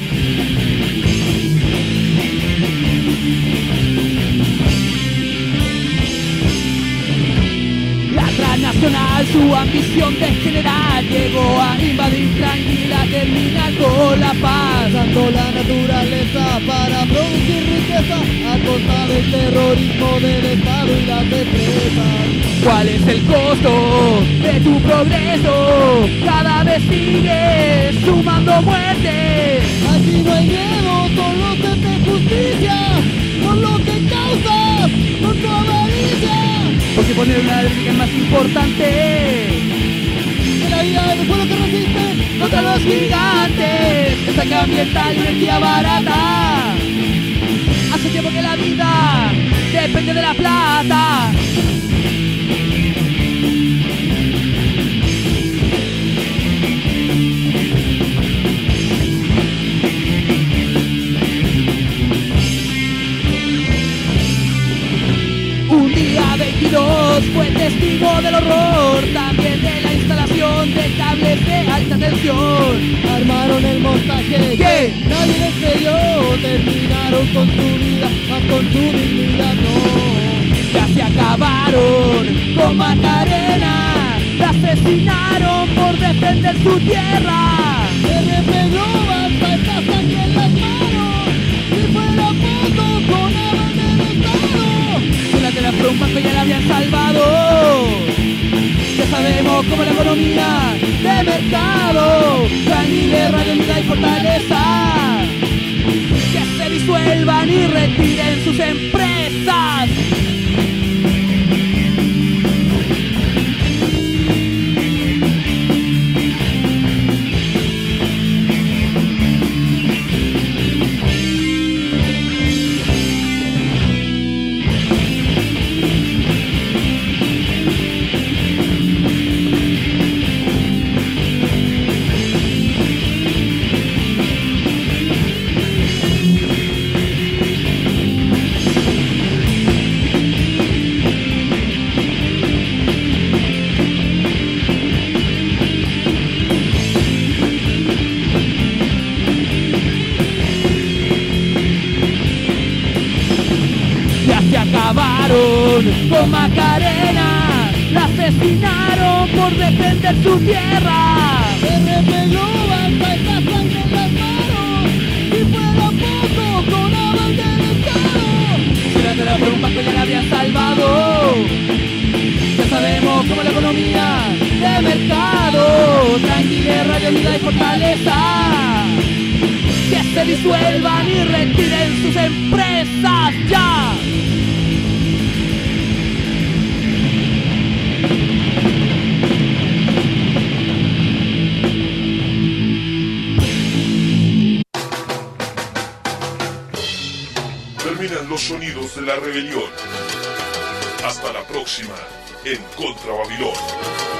Transnacional, su ambición de general llegó a invadir tranquila, terminar con la paz, dando la naturaleza para producir riqueza a costa del terrorismo del Estado y las empresas. ¿Cuál es el costo de tu progreso? Cada vez sigues sumando muertes. Aquí no hay miedo, solo se te justicia por lo que causas con tu avaricia. Porque poner una réplica es más importante que la vida del pueblo que resiste contra los gigantes. Esta que ambiental y energía barata. Hace tiempo que la vida depende de la plata. testigo del horror, también de la instalación de cables de alta tensión. Armaron el montaje que nadie les creyó, terminaron con su vida, más con su dignidad no. Ya se acabaron con Macarena, la asesinaron por defender su tierra. R P Global falta sangre en las manos, si fuera poco con aval del Estado. Si la tela fue un banco ya la habían salvado. Ya sabemos cómo la economía de mercado, Tranquile, Radio Unidad y Fortaleza, que se disuelvan y retiren sus empresas. Con Macarena, la asesinaron por defender su tierra. R P Global falta sangre en las manos, si fuera poco con aval del Estado. Si la tela por un banco ya la habían salvado. Ya sabemos cómo la economía de mercado, Tranquile, Radio Unidad y Fortaleza, que se disuelvan y retiren sus empresas ya. Terminan los sonidos de la rebelión. Hasta la próxima en Contra Babilón.